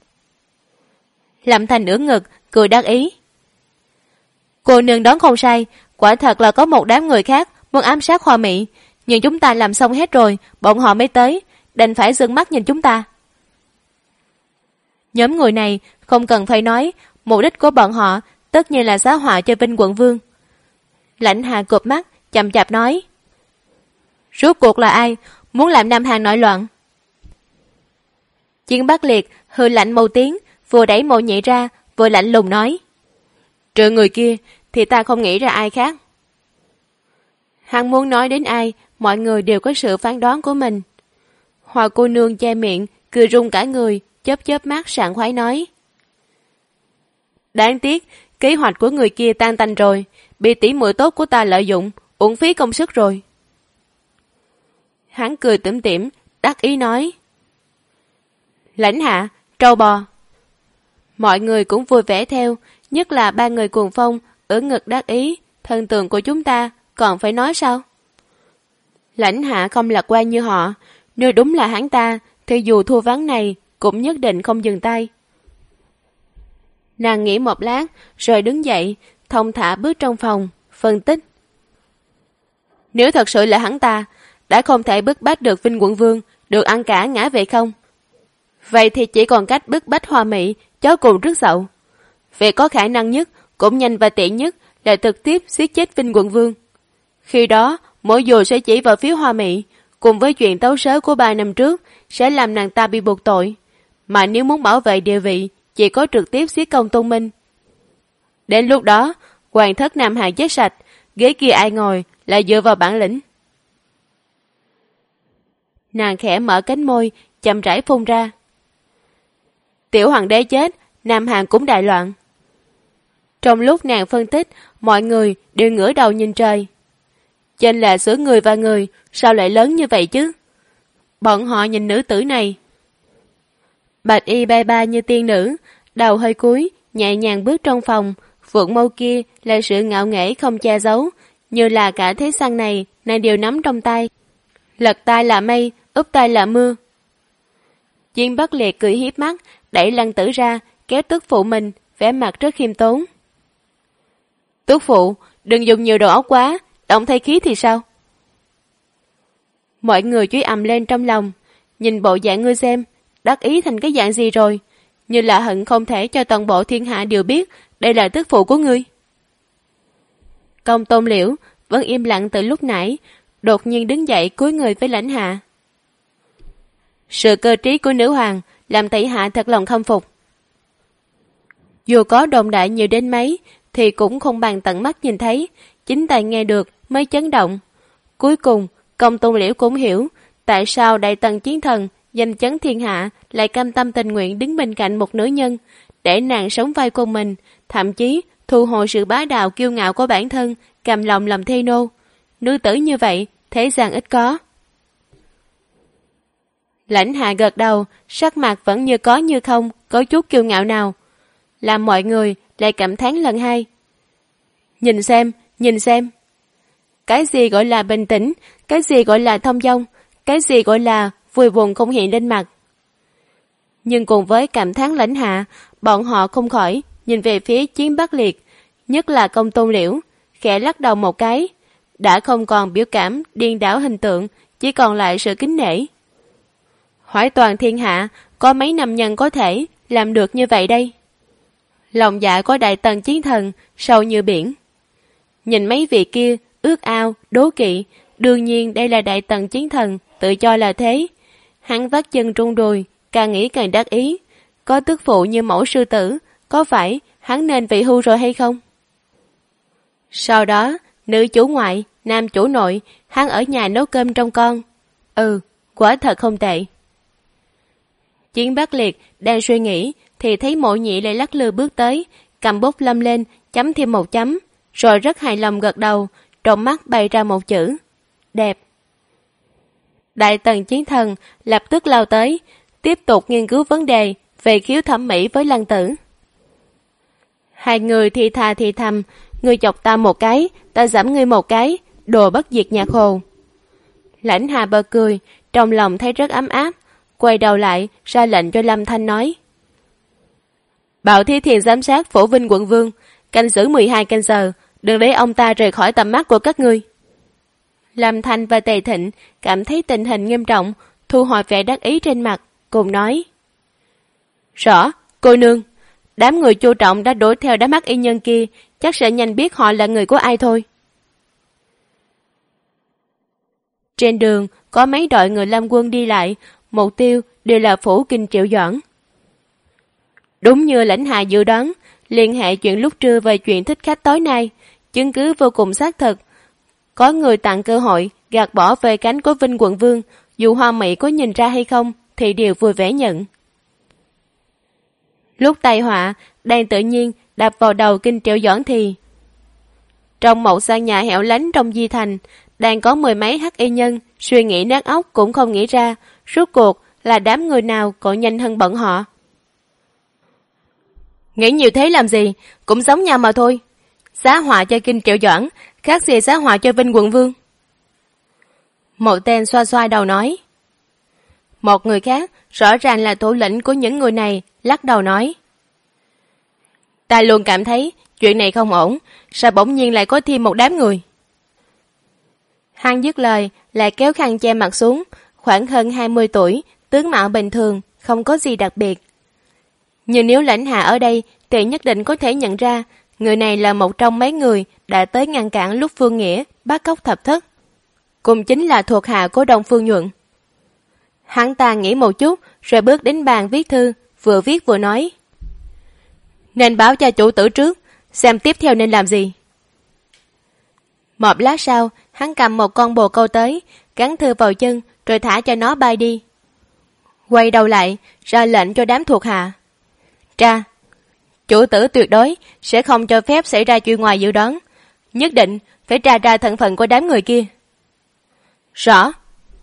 Lâm Thanh ưỡn ngực, cười đắc ý: Cô nương đoán không sai, quả thật là có một đám người khác muốn ám sát Hoa Mỹ, nhưng chúng ta làm xong hết rồi, bọn họ mới tới, đành phải dừng mắt nhìn chúng ta. Nhóm người này không cần phải nói, mục đích của bọn họ tất nhiên là xá họa cho Vinh Quận Vương. Lãnh Hạ cụp mắt, chậm chạp nói: Rốt cuộc là ai muốn làm Nam Hàn nội loạn? Chiến Bắc Liệt hừ lạnh một tiếng, vừa đẩy Mộ Nhị ra, vừa lạnh lùng nói: Trừ người kia thì ta không nghĩ ra ai khác. Hắn muốn nói đến ai, mọi người đều có sự phán đoán của mình. Hoa cô nương che miệng, cười run cả người, chớp chớp mắt sảng khoái nói. Đáng tiếc, kế hoạch của người kia tan tành rồi, bị tỉ muội tốt của ta lợi dụng, uổng phí công sức rồi. Hắn cười tủm tỉm, đắc ý nói. Lãnh hạ, trâu bò. Mọi người cũng vui vẻ theo, nhất là ba người cuồng phong, ưỡn ngực đắc ý, thần tượng của chúng ta, còn phải nói sao? Lãnh hạ không lạc quan như họ, nếu đúng là hắn ta, thì dù thua ván này, cũng nhất định không dừng tay. Nàng nghĩ một lát, rồi đứng dậy, thong thả bước trong phòng, phân tích. Nếu thật sự là hắn ta, đã không thể bức bách được Vinh Quận Vương, được ăn cả ngã về không? Vậy thì chỉ còn cách bức bách Hoa Mỹ, chó cùng rước dậu. Việc có khả năng nhất, cũng nhanh và tiện nhất là trực tiếp giết chết Vinh Quận Vương. Khi đó, mỗi dù sẽ chỉ vào phía Hoa Mỹ, cùng với chuyện tấu sớ của 3 năm trước, sẽ làm nàng ta bị buộc tội. Mà nếu muốn bảo vệ địa vị, chỉ có trực tiếp giết Công Tôn Minh. Đến lúc đó, hoàng thất Nam Hà chết sạch, ghế kia ai ngồi, lại dựa vào bản lĩnh. Nàng khẽ mở cánh môi, chậm rãi phun ra. Tiểu hoàng đế chết, Nam Hà cũng đại loạn. Trong lúc nàng phân tích, mọi người đều ngửa đầu nhìn trời. Chênh lệch giữa người và người, sao lại lớn như vậy chứ? Bọn họ nhìn nữ tử này. Bạch y bay ba như tiên nữ, đầu hơi cúi, nhẹ nhàng bước trong phòng, vượng mâu kia là sự ngạo nghễ không che giấu, như là cả thế gian này, nàng đều nắm trong tay. Lật tay là mây, úp tay là mưa. Diên Bất Liệt cười hiếp mắt, đẩy Lăng Tử ra, kéo tức phụ mình, vẻ mặt rất khiêm tốn. Tước phụ, đừng dùng nhiều đồ óc quá, động thay khí thì sao? Mọi người chú ầm lên trong lòng, nhìn bộ dạng ngươi xem, đắc ý thành cái dạng gì rồi, như là hận không thể cho toàn bộ thiên hạ đều biết đây là tước phụ của ngươi. Công Tôn Liễu vẫn im lặng từ lúc nãy, đột nhiên đứng dậy cúi người với lãnh hạ. Sự cơ trí của nữ hoàng làm tỷ hạ thật lòng khâm phục. Dù có đồn đại nhiều đến mấy, thì cũng không bằng tận mắt nhìn thấy, chính tay nghe được mới chấn động. Cuối cùng, Công Tôn Liễu cũng hiểu tại sao Đại Tần Chiến Thần danh chấn thiên hạ lại cam tâm tình nguyện đứng bên cạnh một nữ nhân, để nàng sống vai cùng mình, thậm chí thu hồi sự bá đạo kiêu ngạo của bản thân, cầm lòng làm thê nô. Nữ tử như vậy, thế gian ít có. Lãnh hạ gật đầu, sắc mặt vẫn như có như không, có chút kiêu ngạo nào. Làm mọi người lại cảm thán lần hai. Nhìn xem, nhìn xem. Cái gì gọi là bình tĩnh, cái gì gọi là thông dong, cái gì gọi là vui buồn không hiện lên mặt. Nhưng cùng với cảm thán lãnh hạ, bọn họ không khỏi nhìn về phía Chiến Bắc Liệt, nhất là Công Tôn Liễu, khẽ lắc đầu một cái, đã không còn biểu cảm điên đảo hình tượng, chỉ còn lại sự kính nể. Hỏi toàn thiên hạ, có mấy nam nhân có thể làm được như vậy đây? Lòng dạ của Đại Tần Chiến Thần sâu như biển. Nhìn mấy vị kia ước ao, đố kỵ, đương nhiên đây là Đại Tần Chiến Thần, tự cho là thế. Hắn vắt chân trung đùi, càng nghĩ càng đắc ý. Có tước phụ như mẫu sư tử, có phải hắn nên vị hưu rồi hay không? Sau đó, nữ chủ ngoại, nam chủ nội, hắn ở nhà nấu cơm trong con. Quả thật không tệ. Chiến Bắc Liệt đang suy nghĩ, thì thấy Mộ Nhị lại lắc lư bước tới, cầm bút lâm lên, chấm thêm một chấm, rồi rất hài lòng gật đầu, trong mắt bày ra một chữ. Đẹp. Đại Tần Chiến Thần lập tức lao tới, tiếp tục nghiên cứu vấn đề về khiếu thẩm mỹ với Lăng Tử. Hai người thì thà thì thầm, ngươi chọc ta một cái, ta giảm ngươi một cái, đồ bất diệt nhạc hồ. Lãnh Hà bật cười, trong lòng thấy rất ấm áp, quay đầu lại ra lệnh cho Lâm Thanh nói. Bảo Thi Thiền giám sát Phổ Vinh Quận Vương, canh giữ 12 canh giờ, đừng để ông ta rời khỏi tầm mắt của các ngươi. Lâm Thanh và Tề Thịnh cảm thấy tình hình nghiêm trọng, thu hồi vẻ đắc ý trên mặt, cùng nói. Rõ, cô nương, đám người Chu Trọng đã đuổi theo đám hắc y nhân kia, chắc sẽ nhanh biết họ là người của ai thôi. Trên đường, có mấy đội người Lam quân đi lại, mục tiêu đều là phủ Kinh Triệu Doãn. Đúng như lãnh hạ dự đoán, liên hệ chuyện lúc trưa về chuyện thích khách tối nay, chứng cứ vô cùng xác thực. Có người tặng cơ hội gạt bỏ về cánh của Vinh quận vương, dù Hoa Mỹ có nhìn ra hay không thì đều vui vẻ nhận. Lúc tai họa đang tự nhiên đạp vào đầu Kinh Triệu Doãn thì trong một gian nhà hẻo lánh trong Di Thành đang có mười mấy hắc y nhân, suy nghĩ nát óc cũng không nghĩ ra rốt cuộc là đám người nào còn nhanh hơn bọn họ. Nghĩ nhiều thế làm gì, cũng giống nhau mà thôi. Xá họa cho Kinh Triệu Doãn khác gì xá họa cho Vinh quận vương. Một tên xoa xoa đầu nói. Một người khác rõ ràng là thủ lĩnh của những người này lắc đầu nói. Ta luôn cảm thấy chuyện này không ổn, sao bỗng nhiên lại có thêm một đám người. Hắn dứt lời lại kéo khăn che mặt xuống, khoảng hơn 20 tuổi, tướng mạo bình thường, không có gì đặc biệt. Nhưng nếu Lãnh Hạ ở đây thì nhất định có thể nhận ra người này là một trong mấy người đã tới ngăn cản lúc Phương Nghĩa bắt cóc thập thất, cùng chính là thuộc hạ của Đông Phương Nhuận. Hắn ta nghĩ một chút rồi bước đến bàn viết thư, vừa viết vừa nói. Nên báo cho chủ tử trước, xem tiếp theo nên làm gì. Một lát sau, hắn cầm một con bồ câu tới, gắn thư vào chân rồi thả cho nó bay đi. Quay đầu lại, ra lệnh cho đám thuộc hạ. Tra, chủ tử tuyệt đối sẽ không cho phép xảy ra chuyện ngoài dự đoán, nhất định phải tra ra thân phận của đám người kia. Rõ.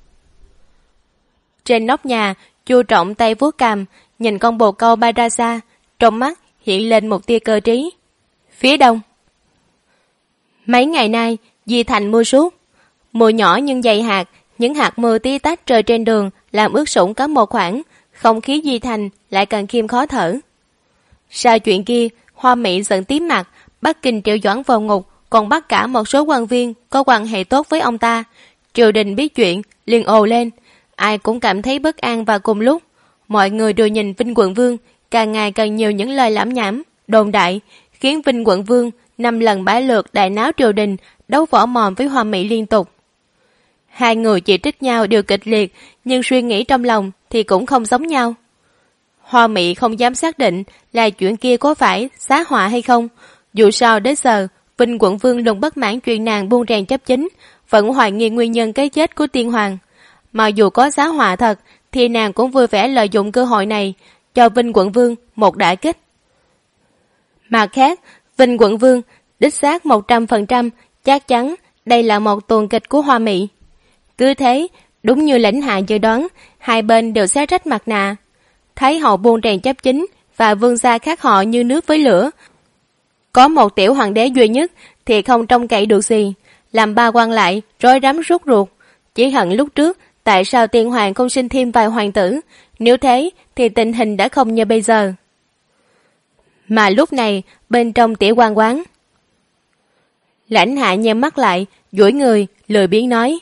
Trên nóc nhà, Chu Trọng tay vuốt cằm, nhìn con bồ câu bay ra xa, trong mắt hiện lên một tia cơ trí. Phía đông. Mấy ngày nay, Di Thành mưa suốt. Mưa nhỏ nhưng dày hạt, những hạt mưa tí tách rơi trên đường làm ướt sũng cả một khoảng, không khí Di Thành lại càng khiêm khó thở. Sau chuyện kia, Hoa Mỹ giận tím mặt, bắt Kinh Triệu Doãn vào ngục, còn bắt cả một số quan viên có quan hệ tốt với ông ta. Triều đình biết chuyện, liền ồ lên, ai cũng cảm thấy bất an và cùng lúc, mọi người đều nhìn Vinh quận vương càng ngày càng nhiều những lời lảm nhảm, đồn đại, khiến Vinh quận vương 5 lần bãi lượt đại náo triều đình, đấu võ mồm với Hoa Mỹ liên tục. Hai người chỉ trích nhau đều kịch liệt, nhưng suy nghĩ trong lòng thì cũng không giống nhau. Hoa Mỹ không dám xác định là chuyện kia có phải xá họa hay không. Dù sao đến giờ, Vinh quận vương luôn bất mãn chuyện nàng buông rèn chấp chính, vẫn hoài nghi nguyên nhân cái chết của tiên hoàng. Mà dù có xá họa thật, thì nàng cũng vui vẻ lợi dụng cơ hội này, cho Vinh quận vương một đả kích. Mặt khác, Vinh quận vương đích xác 100% chắc chắn đây là một tuồng kịch của Hoa Mỹ. Cứ thế, đúng như Lãnh Hạ dự đoán, hai bên đều xé rách mặt nạ. Thái hậu buông rèn chấp chính và vương gia khác họ như nước với lửa. Có một tiểu hoàng đế duy nhất thì không trông cậy được gì, làm ba quan lại rối rắm rút ruột. Chỉ hận lúc trước tại sao tiên hoàng không sinh thêm vài hoàng tử, nếu thế thì tình hình đã không như bây giờ. Mà lúc này bên trong tiểu quan quán, Lãnh Hạ nhắm mắt lại, duỗi người lười biếng nói.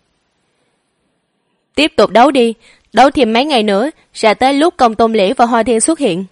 Tiếp tục đấu đi, đấu thêm mấy ngày nữa sẽ tới lúc Công Tôn Liễu và Hoa Thiên xuất hiện.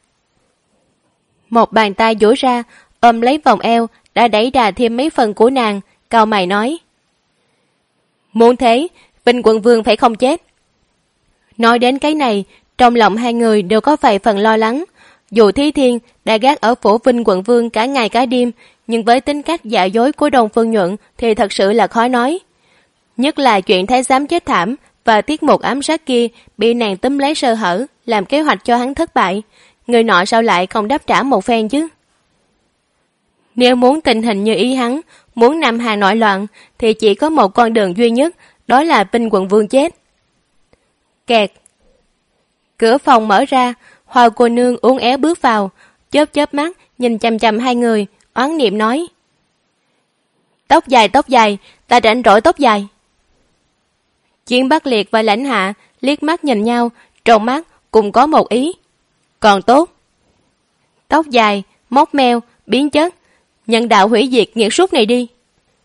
Một bàn tay duỗi ra ôm lấy vòng eo đã đẩy đà thêm mấy phần của nàng, cau mày nói. Muốn thế, Vinh quận vương phải không chết. Nói đến cái này, trong lòng hai người đều có vài phần lo lắng. Dù Thí Thiên đã gác ở phủ Vinh quận vương cả ngày cả đêm, nhưng với tính cách giả dối của Đông Phương Nhuận thì thật sự là khó nói. Nhất là chuyện thái giám chết thảm và tiết mục ám sát kia bị nàng túm lấy sơ hở, làm kế hoạch cho hắn thất bại. Người nọ sao lại không đáp trả một phen chứ? Nếu muốn tình hình như ý hắn, muốn Nam Hà nội loạn, thì chỉ có một con đường duy nhất, đó là Vinh quận vương chết. Kẹt. Cửa phòng mở ra, Hoa cô nương uốn éo bước vào, chớp chớp mắt, nhìn chằm chằm hai người, oán niệm nói. Tóc dài, ta rảnh rỗi tóc dài. Chiến Bắc Liệt và Lãnh Hạ liếc mắt nhìn nhau, trong mắt cùng có một ý. Còn tốt. Tóc dài, móc meo, biến chất, nhân đạo hủy diệt nghiệt suốt này đi.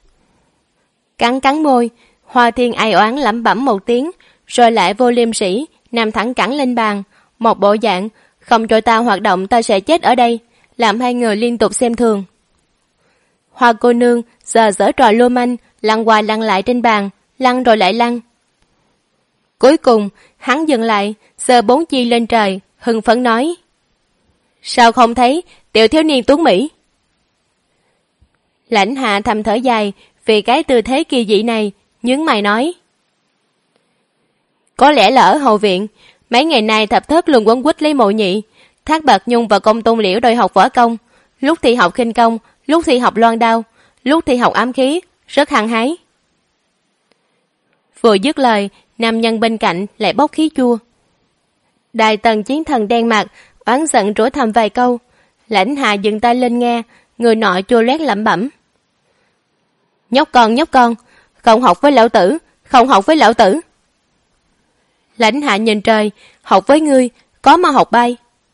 Cắn môi, Hoa Thiên ai oán lẩm bẩm một tiếng, rồi lại vô liêm sỉ, nằm thẳng cẳng lên bàn, một bộ dạng, không cho ta hoạt động ta sẽ chết ở đây, làm hai người liên tục xem thường. Hoa cô nương giờ giở trò lô manh, lăn qua lăn lại trên bàn, lăn rồi lại lăn. Cuối cùng, hắn dừng lại, giơ bốn chi lên trời, hưng phấn nói. Sao không thấy tiểu thiếu niên tuấn Mỹ? Lãnh Hạ thầm thở dài, vì cái tư thế kỳ dị này, nhướng mày nói. Có lẽ là ở hậu viện, mấy ngày nay thập thất luôn quấn quýt lấy Mộ Nhị, Thác Bạt Nhung và Công Tôn Liễu đòi học võ công, lúc thì học khinh công, lúc thì học loan đao, lúc thì học ám khí, rất hăng hái. Vừa dứt lời, nam nhân bên cạnh lại bốc khí chua. Đại Tần Chiến Thần đen mặt, oán giận rủa thầm vài câu. Lãnh Hạ dừng tay lên nghe, người nọ chua loét lẩm bẩm. Nhóc con, không học với lão tử, không học với lão tử. Lãnh Hạ nhìn trời, học với ngươi, có mà học bay.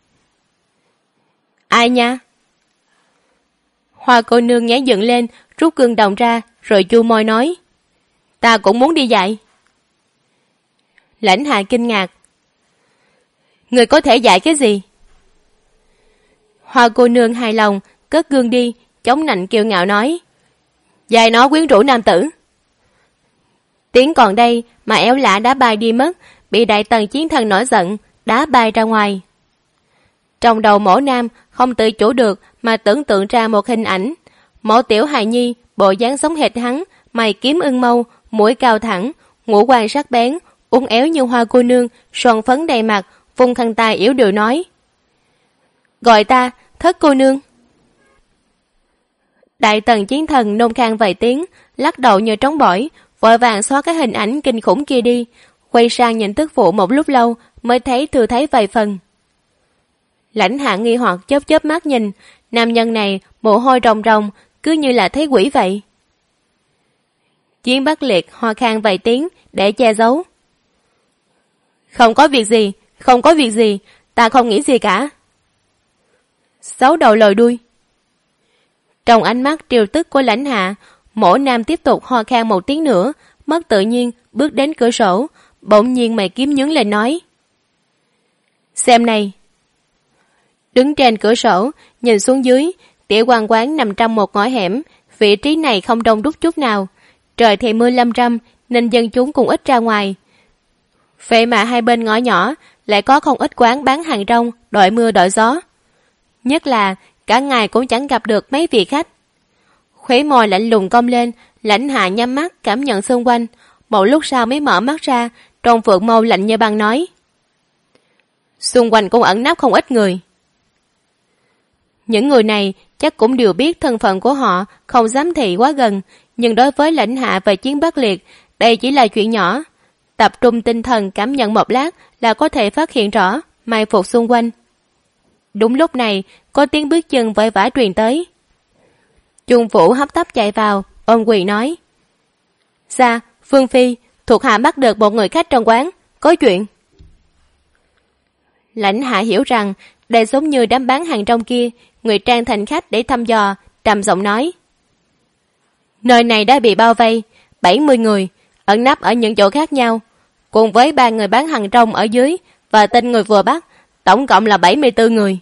Ai nha? Hoa cô nương nhảy dựng lên, rút gương đồng ra, rồi chu môi nói. Ta cũng muốn đi dạy. Lãnh Hạ kinh ngạc. Người có thể dạy cái gì? Hoa cô nương hài lòng, cất gương đi, chống nạnh kiêu ngạo nói. Dạy nó quyến rũ nam tử. Tiếng còn đây mà éo lả đã bay đi mất, bị Đại Tần Chiến Thần nổi giận, đá bay ra ngoài. Trong đầu Mỗ Nam không tự chủ được mà tưởng tượng ra một hình ảnh. Mỗ tiểu hài nhi, bộ dáng giống hệt hắn, mày kiếm ưng mâu, mũi cao thẳng, ngũ quan sắc bén, uốn éo như hoa cô nương, son phấn đầy mặt, vung khăn tay yếu điệu nói. Gọi ta, Thất cô nương. Đại Tần Chiến Thần nôn khan vài tiếng, lắc đầu như trống bỏi, vội vàng xóa cái hình ảnh kinh khủng kia đi, quay sang nhìn tức phụ một lúc lâu mới thấy thừa thấy vài phần. Lãnh Hạ nghi hoặc chớp chớp mắt nhìn, nam nhân này mồ hôi ròng ròng, cứ như là thấy quỷ vậy. Chiến Bắc Liệt ho khan vài tiếng để che giấu. Không có việc gì, ta không nghĩ gì cả. Xấu đầu lòi đuôi. Trong ánh mắt triều tức của Lãnh Hạ, Mỗ Nam tiếp tục ho khan một tiếng nữa, mất tự nhiên bước đến cửa sổ, bỗng nhiên mày kiếm nhướng lên nói. Xem này. Đứng trên cửa sổ, nhìn xuống dưới, tiểu quan quán nằm trong một ngõ hẻm, vị trí này không đông đúc chút nào. Trời thì mưa lâm râm, nên dân chúng cũng ít ra ngoài. Vậy mà hai bên ngõ nhỏ lại có không ít quán bán hàng rong, đội mưa đội gió. Nhất là cả ngày cũng chẳng gặp được mấy vị khách. Khóe môi lạnh lùng cong lên, Lãnh Hạ nhắm mắt cảm nhận xung quanh, một lúc sau mới mở mắt ra, trong phượng mâu lạnh như băng nói. Xung quanh cũng ẩn nấp không ít người. Những người này chắc cũng đều biết thân phận của họ, không dám thị quá gần, nhưng đối với Lãnh Hạ và Chiến Bắc Liệt, đây chỉ là chuyện nhỏ. Tập trung tinh thần cảm nhận một lát là có thể phát hiện rõ mai phục xung quanh. Đúng lúc này, có tiếng bước chân vội vã truyền tới. Trung Vũ hấp tấp chạy vào, ôm quỳ nói. Dạ, Phương Phi, thuộc hạ bắt được một người khách trong quán, có chuyện. Lãnh Hạ hiểu rằng đây giống như đám bán hàng trong kia, người trang thành khách để thăm dò, trầm giọng nói. Nơi này đã bị bao vây, 70 người, ẩn nấp ở những chỗ khác nhau, cùng với 3 người bán hàng rong ở dưới và tên người vừa bắt, tổng cộng là 74 người.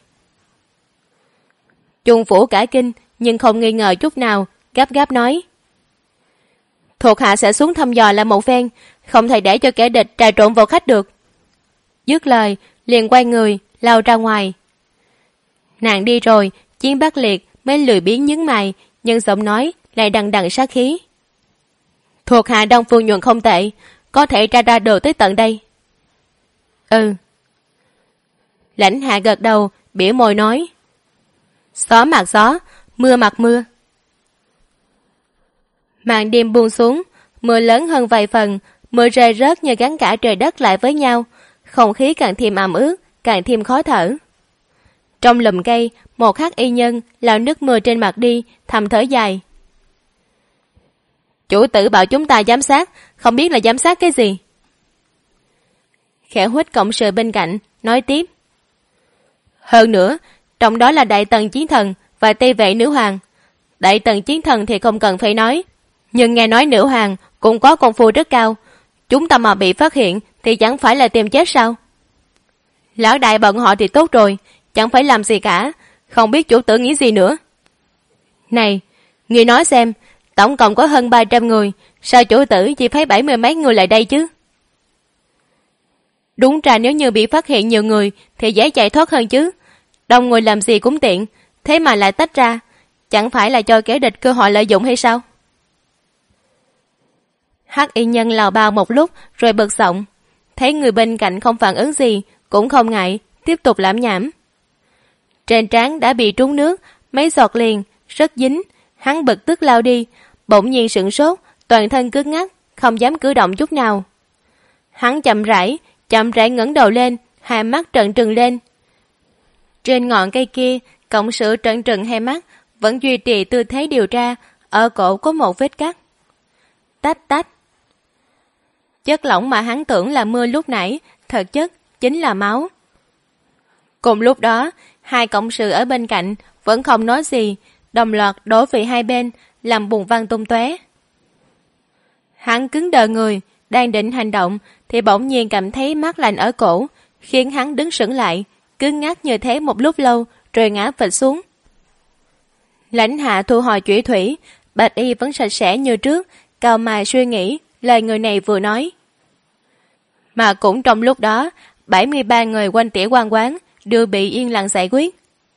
Trung Phủ cả kinh, nhưng không nghi ngờ chút nào, gấp gáp nói. Thuộc hạ sẽ xuống thăm dò lại một phen, không thể để cho kẻ địch trà trộn vào khách được. Dứt lời, liền quay người, lao ra ngoài. Nàng đi rồi, Chiến Bắc Liệt mới lười biếng nhướng mày, nhưng giọng nói lại đằng đằng sát khí. Thuộc hạ Đông Phương Nhuận không tệ, có thể tra ra đồ tới tận đây. Ừ. Lãnh Hạ gật đầu, bỉa môi nói. Gió mặt gió, mưa mặt mưa. Màn đêm buông xuống, mưa lớn hơn vài phần, mưa rơi rớt như gắn cả trời đất lại với nhau, không khí càng thêm ẩm ướt, càng thêm khó thở. Trong lùm cây, một hắc y nhân lau nước mưa trên mặt đi, thầm thở dài. Chủ tử bảo chúng ta giám sát, không biết là giám sát cái gì. Khẽ huýt cộng sự bên cạnh, nói tiếp. Hơn nữa, trong đó là Đại Tần Chiến Thần và Tây Vệ Nữ Hoàng. Đại Tần Chiến Thần thì không cần phải nói, nhưng nghe nói Nữ Hoàng cũng có công phu rất cao. Chúng ta mà bị phát hiện thì chẳng phải là tìm chết sao? Lão đại bọn họ thì tốt rồi, chẳng phải làm gì cả, không biết chủ tử nghĩ gì nữa. Này, ngươi nói xem, tổng cộng có hơn 300 người, sao chủ tử chỉ phái 70 mấy người lại đây chứ? Đúng ra nếu như bị phát hiện nhiều người thì dễ chạy thoát hơn chứ. Đông người làm gì cũng tiện, thế mà lại tách ra, chẳng phải là cho kẻ địch cơ hội lợi dụng hay sao? Hắc y nhân lào bào một lúc rồi bật giọng, thấy người bên cạnh không phản ứng gì, cũng không ngại, tiếp tục lảm nhảm. Trên trán đã bị trúng nước, mấy giọt liền, rất dính, hắn bực tức lao đi, bỗng nhiên sửng sốt, toàn thân cứng ngắc, không dám cử động chút nào. Hắn chậm rãi ngẩng đầu lên, hai mắt trợn trừng lên. Trên ngọn cây kia, cộng sự trợn trừng hai mắt, vẫn duy trì tư thế điều tra, ở cổ có một vết cắt. Tách tách. Chất lỏng mà hắn tưởng là mưa lúc nãy, thực chất chính là máu. Cùng lúc đó, hai cộng sự ở bên cạnh vẫn không nói gì, đồng loạt đổ về hai bên, làm bùn văng tung tóe. Hắn cứng đờ người, đang định hành động thì bỗng nhiên cảm thấy mát lạnh ở cổ, khiến hắn đứng sững lại, cứng ngắc như thế một lúc lâu rồi ngã phịch xuống. Lãnh Hạ thu hồi chủy thủy, bạch y vẫn sạch sẽ như trước, cau mày suy nghĩ lời người này vừa nói. Mà cũng trong lúc đó, 73 người quanh Tỉa Quan quán đều bị yên lặng giải quyết.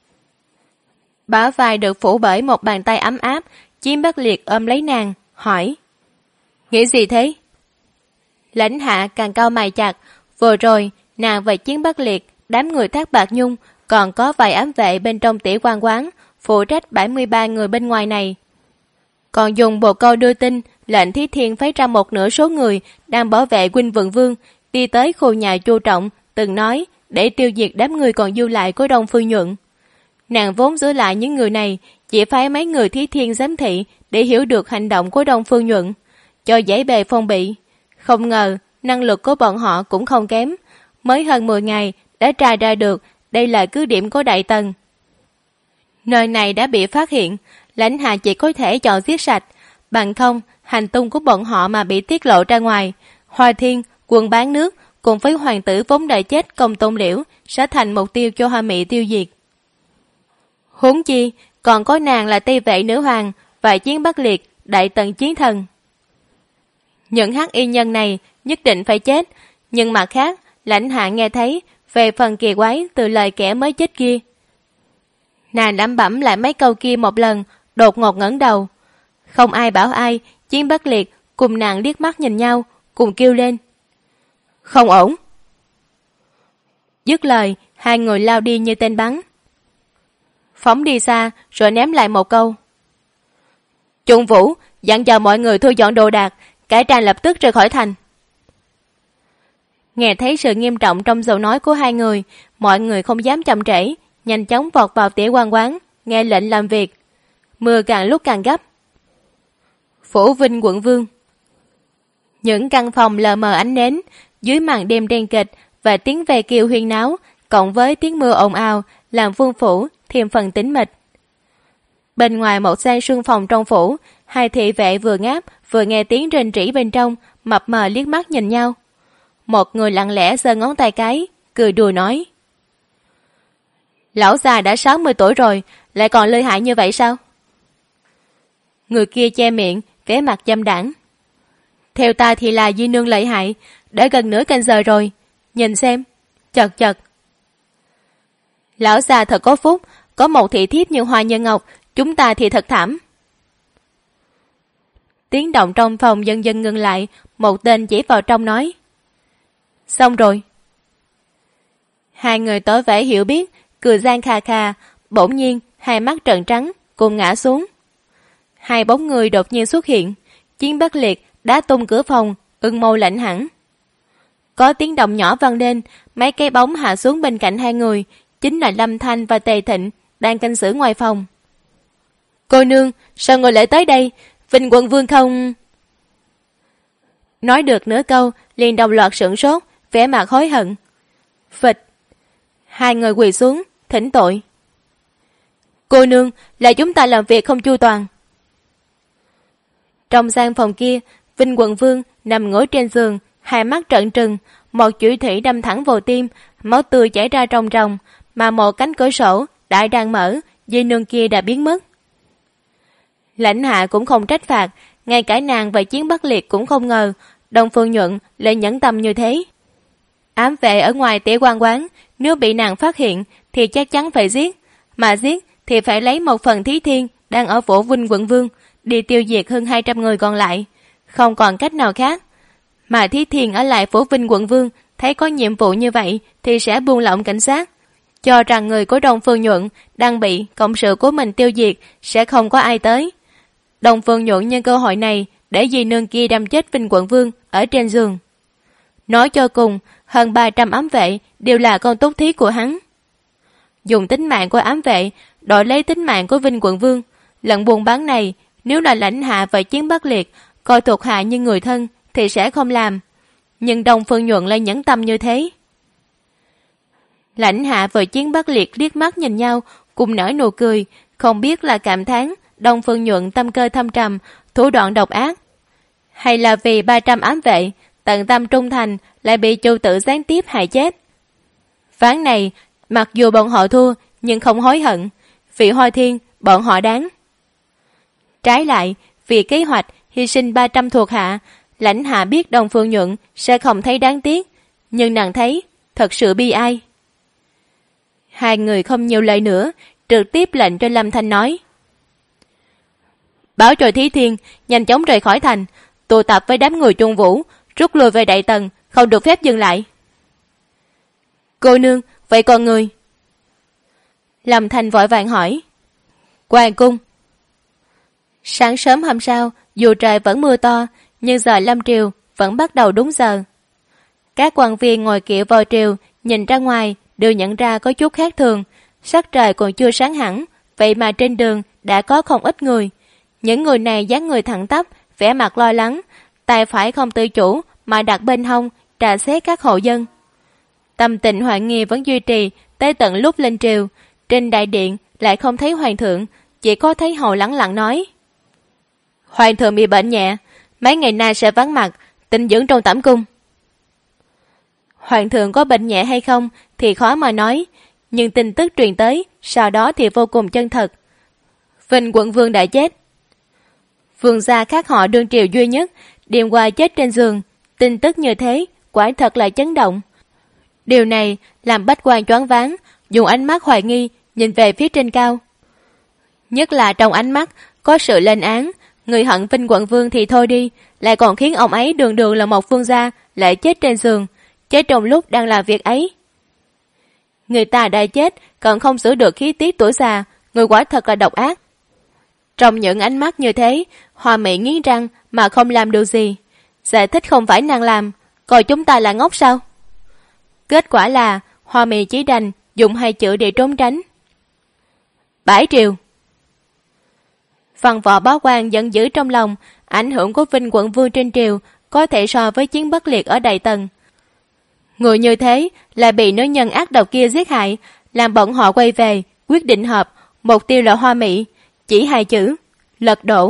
Bả vai được phủ bởi một bàn tay ấm áp, Chiến Bắc Liệt ôm lấy nàng, hỏi: nghĩ gì thế? Lãnh Hạ càng cau mày chặt, vừa rồi nàng và Chiến Bắc Liệt, đám người Thác Bạt Nhung, còn có vài ám vệ bên trong Tỉa Quan quán, phụ trách 73 người bên ngoài này. Còn dùng bồ câu đưa tin, lệnh Thí Thiên phái ra một nửa số người đang bảo vệ Huynh Vượng Vương, đi tới khu nhà Chu Trọng, từng nói để tiêu diệt đám người còn dư lại của Đông Phương Nhuận. Nàng vốn giữ lại những người này, chỉ phái mấy người Thí Thiên giám thị để hiểu được hành động của Đông Phương Nhuận, cho dễ bề phong bị. Không ngờ, năng lực của bọn họ cũng không kém. Mới hơn 10 ngày đã tra ra được đây là cứ điểm của Đại Tần. Nơi này đã bị phát hiện, Lãnh Hạ chỉ có thể chọn giết sạch, bằng không hành tung của bọn họ mà bị tiết lộ ra ngoài, Hoa Thiên, Quân Bán Nước cùng với hoàng tử vốn đã chết Công Tôn Liễu sẽ thành mục tiêu cho Hoa Mị tiêu diệt. Huống chi còn có nàng là Tây Vệ Nữ Hoàng và Chiến Bắc Liệt, Đại Tần chiến thần. Những hắc y nhân này nhất định phải chết, nhưng mặt khác Lãnh Hạ nghe thấy về phần kỳ quái từ lời kẻ mới chết kia. Nàng lẩm bẩm lại mấy câu kia một lần, đột ngột ngẩng đầu. Không ai bảo ai, Chiến Bắc Liệt cùng nàng liếc mắt nhìn nhau, cùng kêu lên: không ổn. Dứt lời, hai người lao đi như tên bắn. Phóng đi xa rồi ném lại một câu: Trung Vũ dặn dò mọi người thu dọn đồ đạc, cải trang lập tức rời khỏi thành. Nghe thấy sự nghiêm trọng trong giọng nói của hai người, mọi người không dám chậm trễ, nhanh chóng vọt vào Tỉa Quan quán, nghe lệnh làm việc. Mưa càng lúc càng gấp. Phủ Vinh quận Vương. Những căn phòng lờ mờ ánh nến, dưới màn đêm đen kịch và tiếng ve kêu huyên náo, cộng với tiếng mưa ồn ào, làm Vương phủ thêm phần tĩnh mịch. Bên ngoài một gian sương phòng trong phủ, hai thị vệ vừa ngáp vừa nghe tiếng rền rỉ bên trong, mập mờ liếc mắt nhìn nhau. Một người lặng lẽ giơ ngón tay cái, cười đùa nói: lão già đã 60 tuổi rồi, lại còn lợi hại như vậy sao? Người kia che miệng, vẻ mặt dâm đãng. Theo ta thì là di nương lợi hại, đã gần nửa canh giờ rồi, nhìn xem, chật chật. Lão già thật có phúc, có một thị thiếp như Hoa Nhân Ngọc, chúng ta thì thật thảm. Tiếng động trong phòng dần dần ngừng lại, một tên chỉ vào trong nói: xong rồi. Hai người tỏ vẻ hiểu biết, cười gian kha kha, bỗng nhiên hai mắt trợn trắng, cùng ngã xuống. Hai bóng người đột nhiên xuất hiện, Chiến Bắc Liệt đá tung cửa phòng, ưng mâu lạnh hẳn. Có tiếng động nhỏ vang lên, mấy cái bóng hạ xuống bên cạnh hai người, chính là Lâm Thanh và Tề Thịnh đang canh giữ ngoài phòng. Cô nương, sao người lại tới đây? Vinh quận vương không? Nói được nửa câu, liền đồng loạt sửng sốt, vẻ mặt hối hận. Phịch. Hai người quỳ xuống, thỉnh tội. Cô nương, là chúng ta làm việc không chu toàn. Trong gian phòng kia, Vinh quận vương nằm ngồi trên giường, hai mắt trợn trừng, một chủy thủy đâm thẳng vào tim, máu tươi chảy ra ròng ròng, mà một cánh cửa sổ đã đang mở, dây nương kia đã biến mất. Lãnh Hạ cũng không trách phạt, ngay cả nàng và Chiến Bắc Liệt cũng không ngờ Đông Phương Nhuận lại nhẫn tâm như thế. Ám vệ ở ngoài Tỉa Quan quán, nếu bị nàng phát hiện thì chắc chắn phải giết, mà giết thì phải lấy một phần Thí Thiên đang ở phủ Vinh quận Vương đi tiêu diệt hơn 200 người còn lại. không còn cách nào khác. Mà Thí Thiền ở lại phủ Vinh quận vương thấy có nhiệm vụ như vậy thì sẽ buông lỏng cảnh sát, cho rằng người của Đông Phương Nhuận đang bị cộng sự của mình tiêu diệt, sẽ không có ai tới. Đông Phương Nhuận nhân cơ hội này để dì nương kia đâm chết Vinh quận vương ở trên giường. Nói cho cùng, hơn 300 ám vệ đều là con túc thí của hắn. Dùng tính mạng của ám vệ đổi lấy tính mạng của Vinh quận vương, lần buôn bán này nếu là lãnh hạ và Chiến Bắc Liệt coi thuộc hạ như người thân thì sẽ không làm, nhưng Đông Phương Nhuận lại nhẫn tâm như thế. Lãnh hạ và Chiến Bắc Liệt liếc mắt nhìn nhau cùng nở nụ cười, không biết là cảm thán Đông Phương Nhuận tâm cơ thâm trầm, thủ đoạn độc ác, hay là vì 300 ám vệ tận tâm trung thành lại bị Chu Tử gián tiếp hại chết. Ván này mặc dù bọn họ thua nhưng không hối hận, vì Hoa Thiên bọn họ đáng. Trái lại, vì kế hoạch hy sinh 300 thuộc hạ, lãnh hạ biết Đông Phương Nhuận sẽ không thấy đáng tiếc, nhưng nàng thấy thật sự bi ai. Hai người không nhiều lời nữa, trực tiếp lệnh cho Lâm Thanh nói: báo cho Thí Thiên nhanh chóng rời khỏi thành, tụ tập với đám người Trung Vũ, rút lui về Đại Tần, không được phép dừng lại. Cô nương, vậy còn người? Lâm Thanh vội vàng hỏi. Hoàng cung. Sáng sớm hôm sau, dù trời vẫn mưa to, nhưng giờ lâm triều vẫn bắt đầu đúng giờ. Các quan viên ngồi kiệu vào triều, nhìn ra ngoài đều nhận ra có chút khác thường. Sắc trời còn chưa sáng hẳn, vậy mà trên đường đã có không ít người. Những người này dáng người thẳng tắp, vẻ mặt lo lắng, tay phải không tự chủ mà đặt bên hông trà xét các hộ dân. Tâm tình hoạn nghi vẫn duy trì tới tận lúc lên triều. Trên đại điện lại không thấy hoàng thượng, chỉ có thấy hầu lẳng lặng nói: Hoàng thượng bị bệnh nhẹ, mấy ngày nay sẽ vắng mặt, tĩnh dưỡng trong tẩm cung. Hoàng thượng có bệnh nhẹ hay không thì khó mà nói, nhưng tin tức truyền tới sau đó thì vô cùng chân thật. Vinh quận vương đã chết. Vương gia khác họ đương triều duy nhất đêm qua chết trên giường. Tin tức như thế quả thật là chấn động. Điều này làm bách quan choáng váng, dùng ánh mắt hoài nghi nhìn về phía trên cao. Nhất là trong ánh mắt có sự lên án. Người hận Vinh quận vương thì thôi đi, lại còn khiến ông ấy đường đường là một vương gia lại chết trên giường, chết trong lúc đang làm việc ấy. Người ta đã chết còn không giữ được khí tiết tuổi già, người quả thật là độc ác. Trong những ánh mắt như thế, Hoa Mỹ nghiến răng mà không làm được gì. Giải thích không phải nàng làm, coi chúng ta là ngốc sao? Kết quả là Hoa Mỹ chỉ đành dùng 2 chữ để trốn tránh. Bãi triều. Văn võ bá quan giận dữ trong lòng, ảnh hưởng của Vinh quận vương trên triều có thể so với Chiến Bắc Liệt ở Đại Tần. Người như thế lại bị nữ nhân ác độc kia giết hại, làm bọn họ quay về, quyết định hợp, mục tiêu là Hoa Mỹ, chỉ 2 chữ: lật đổ.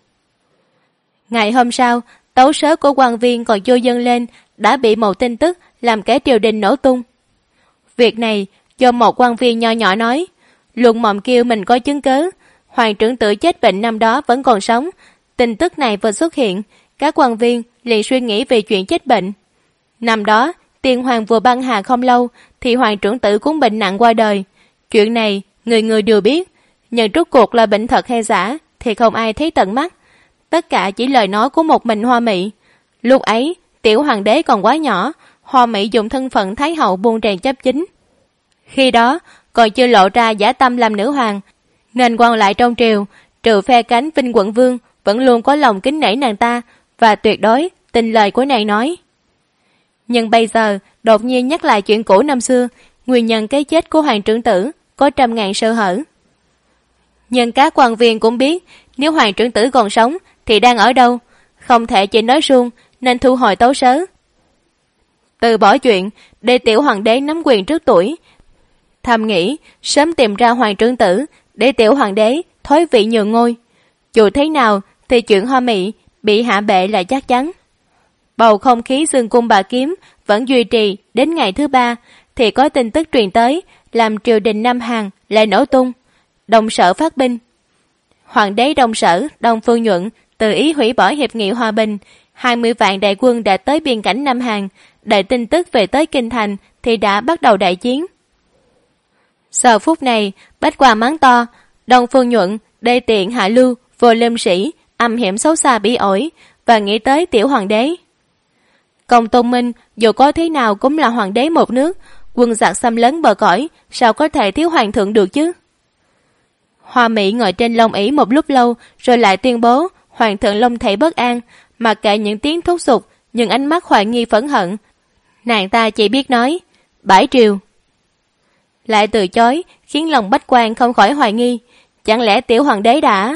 Ngày hôm sau, tấu sớ của quan viên còn chưa dâng lên đã bị một tin tức làm cả triều đình nổ tung. Việc này do một quan viên nho nhỏ nói, luận mộng kêu mình có chứng cớ. Hoàng trưởng tử chết bệnh năm đó vẫn còn sống. Tin tức này vừa xuất hiện, các quan viên liền suy nghĩ về chuyện chết bệnh. Năm đó tiên hoàng vừa băng hà không lâu thì hoàng trưởng tử cũng bệnh nặng qua đời. Chuyện này người người đều biết, nhưng rốt cuộc là bệnh thật hay giả thì không ai thấy tận mắt. Tất cả chỉ lời nói của một mình Hoa Mỹ. Lúc ấy tiểu hoàng đế còn quá nhỏ, Hoa Mỹ dùng thân phận thái hậu buôn tràn chấp chính. Khi đó còn chưa lộ ra giả tâm làm nữ hoàng, nên quan lại trong triều trừ phe cánh Vinh quận vương vẫn luôn có lòng kính nể nàng ta và tuyệt đối tin lời của nàng nói. Nhưng bây giờ đột nhiên nhắc lại chuyện cũ năm xưa, nguyên nhân cái chết của hoàng trưởng tử có trăm ngàn sơ hở. Nhưng các quan viên cũng biết nếu hoàng trưởng tử còn sống thì đang ở đâu, không thể chỉ nói suông nên thu hồi tấu sớ, từ bỏ chuyện để tiểu hoàng đế nắm quyền trước tuổi, thầm nghĩ sớm tìm ra hoàng trưởng tử để tiểu hoàng đế thoái vị nhường ngôi. Dù thế nào thì chuyện Hoa Mỹ bị hạ bệ là chắc chắn. Bầu không khí dương cung bà kiếm vẫn duy trì đến ngày thứ 3 thì có tin tức truyền tới làm triều đình Nam Hàn lại nổ tung. Đông Sở phát binh. Hoàng đế Đông Sở Đông Phương Nhuận tự ý hủy bỏ hiệp nghị hòa bình. 20 vạn đại quân đã tới biên cảnh Nam Hàn. Đợi tin tức về tới kinh thành thì đã bắt đầu đại chiến. Giờ phút này bách quan mắng to: Đông Phương Nhuận đê tiện hạ lưu, vô liêm sĩ, âm hiểm xấu xa bỉ ổi, và nghĩ tới tiểu hoàng đế. Công Tôn Minh dù có thế nào cũng là hoàng đế một nước, quân giặc xâm lấn bờ cõi, sao có thể thiếu hoàng thượng được chứ? Hoa Mỹ ngồi trên lông ỷ một lúc lâu, rồi lại tuyên bố hoàng thượng long thể bất an, mặc kệ những tiếng thúc giục, nhưng ánh mắt hoài nghi phẫn hận. Nàng ta chỉ biết nói, bãi triều. Lại từ chối, khiến lòng Bách Quan không khỏi hoài nghi, chẳng lẽ tiểu hoàng đế đã...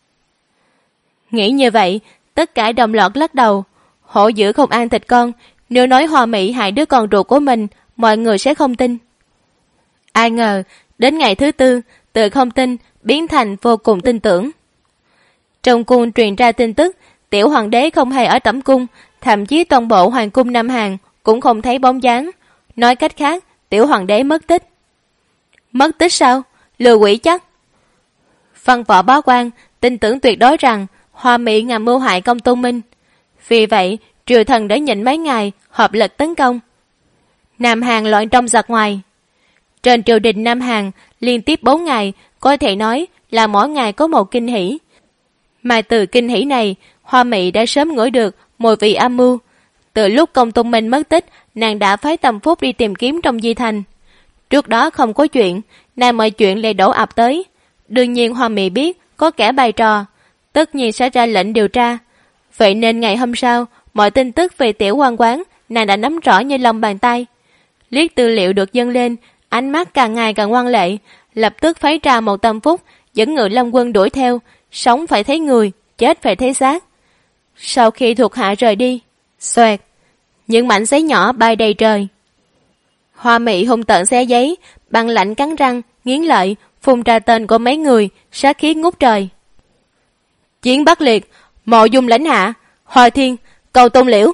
Nghĩ như vậy, tất cả đồng loạt lắc đầu. Hổ dữ không ăn thịt con, nếu nói Hoa Mỹ hại đứa con ruột của mình, mọi người sẽ không tin. Ai ngờ, đến ngày thứ tư, từ không tin, biến thành vô cùng tin tưởng. Trong cung truyền ra tin tức, tiểu hoàng đế không hề ở tẩm cung, thậm chí toàn bộ hoàng cung Nam Hàn cũng không thấy bóng dáng. Nói cách khác, tiểu hoàng đế mất tích. Mất tích sao? Lừa quỷ chắc. Văn võ bá quan tin tưởng tuyệt đối rằng Hoa Mỹ ngầm mưu hại Công Tôn Minh. Vì vậy, triều thần đã nhịn mấy ngày, hợp lực tấn công. Nam Hàn loạn trong giặc ngoài. Trên triều đình Nam Hàn, liên tiếp 4 ngày, có thể nói là mỗi ngày có một kinh hỷ. Mà từ kinh hỷ này, Hoa Mỹ đã sớm ngửi được mùi vị âm mưu. Từ lúc Công Tôn Minh mất tích, nàng đã phái Tâm Phúc đi tìm kiếm trong di thành. Trước đó không có chuyện, nay mọi chuyện lại đổ ập tới. Đương nhiên Hoa Mỹ biết có kẻ bày trò, tất nhiên sẽ ra lệnh điều tra. Vậy nên ngày hôm sau, mọi tin tức về tiểu quan quán nàng đã nắm rõ như lòng bàn tay. Liếc tư liệu được dâng lên, ánh mắt càng ngày càng ngoan lệ, lập tức phái ra một Tâm Phúc dẫn Ngự Lâm quân đuổi theo, sống phải thấy người, chết phải thấy xác. Sau khi thuộc hạ rời đi, xoẹt, những mảnh giấy nhỏ bay đầy trời. Hoa Mỹ hung tợn xé giấy, băng lạnh cắn răng, nghiến lợi, phun ra tên của mấy người, sát khí ngút trời. Chiến Bắc Liệt, Mộ Dung lãnh hạ, Hoa Thiên, Cầu Tôn Liễu.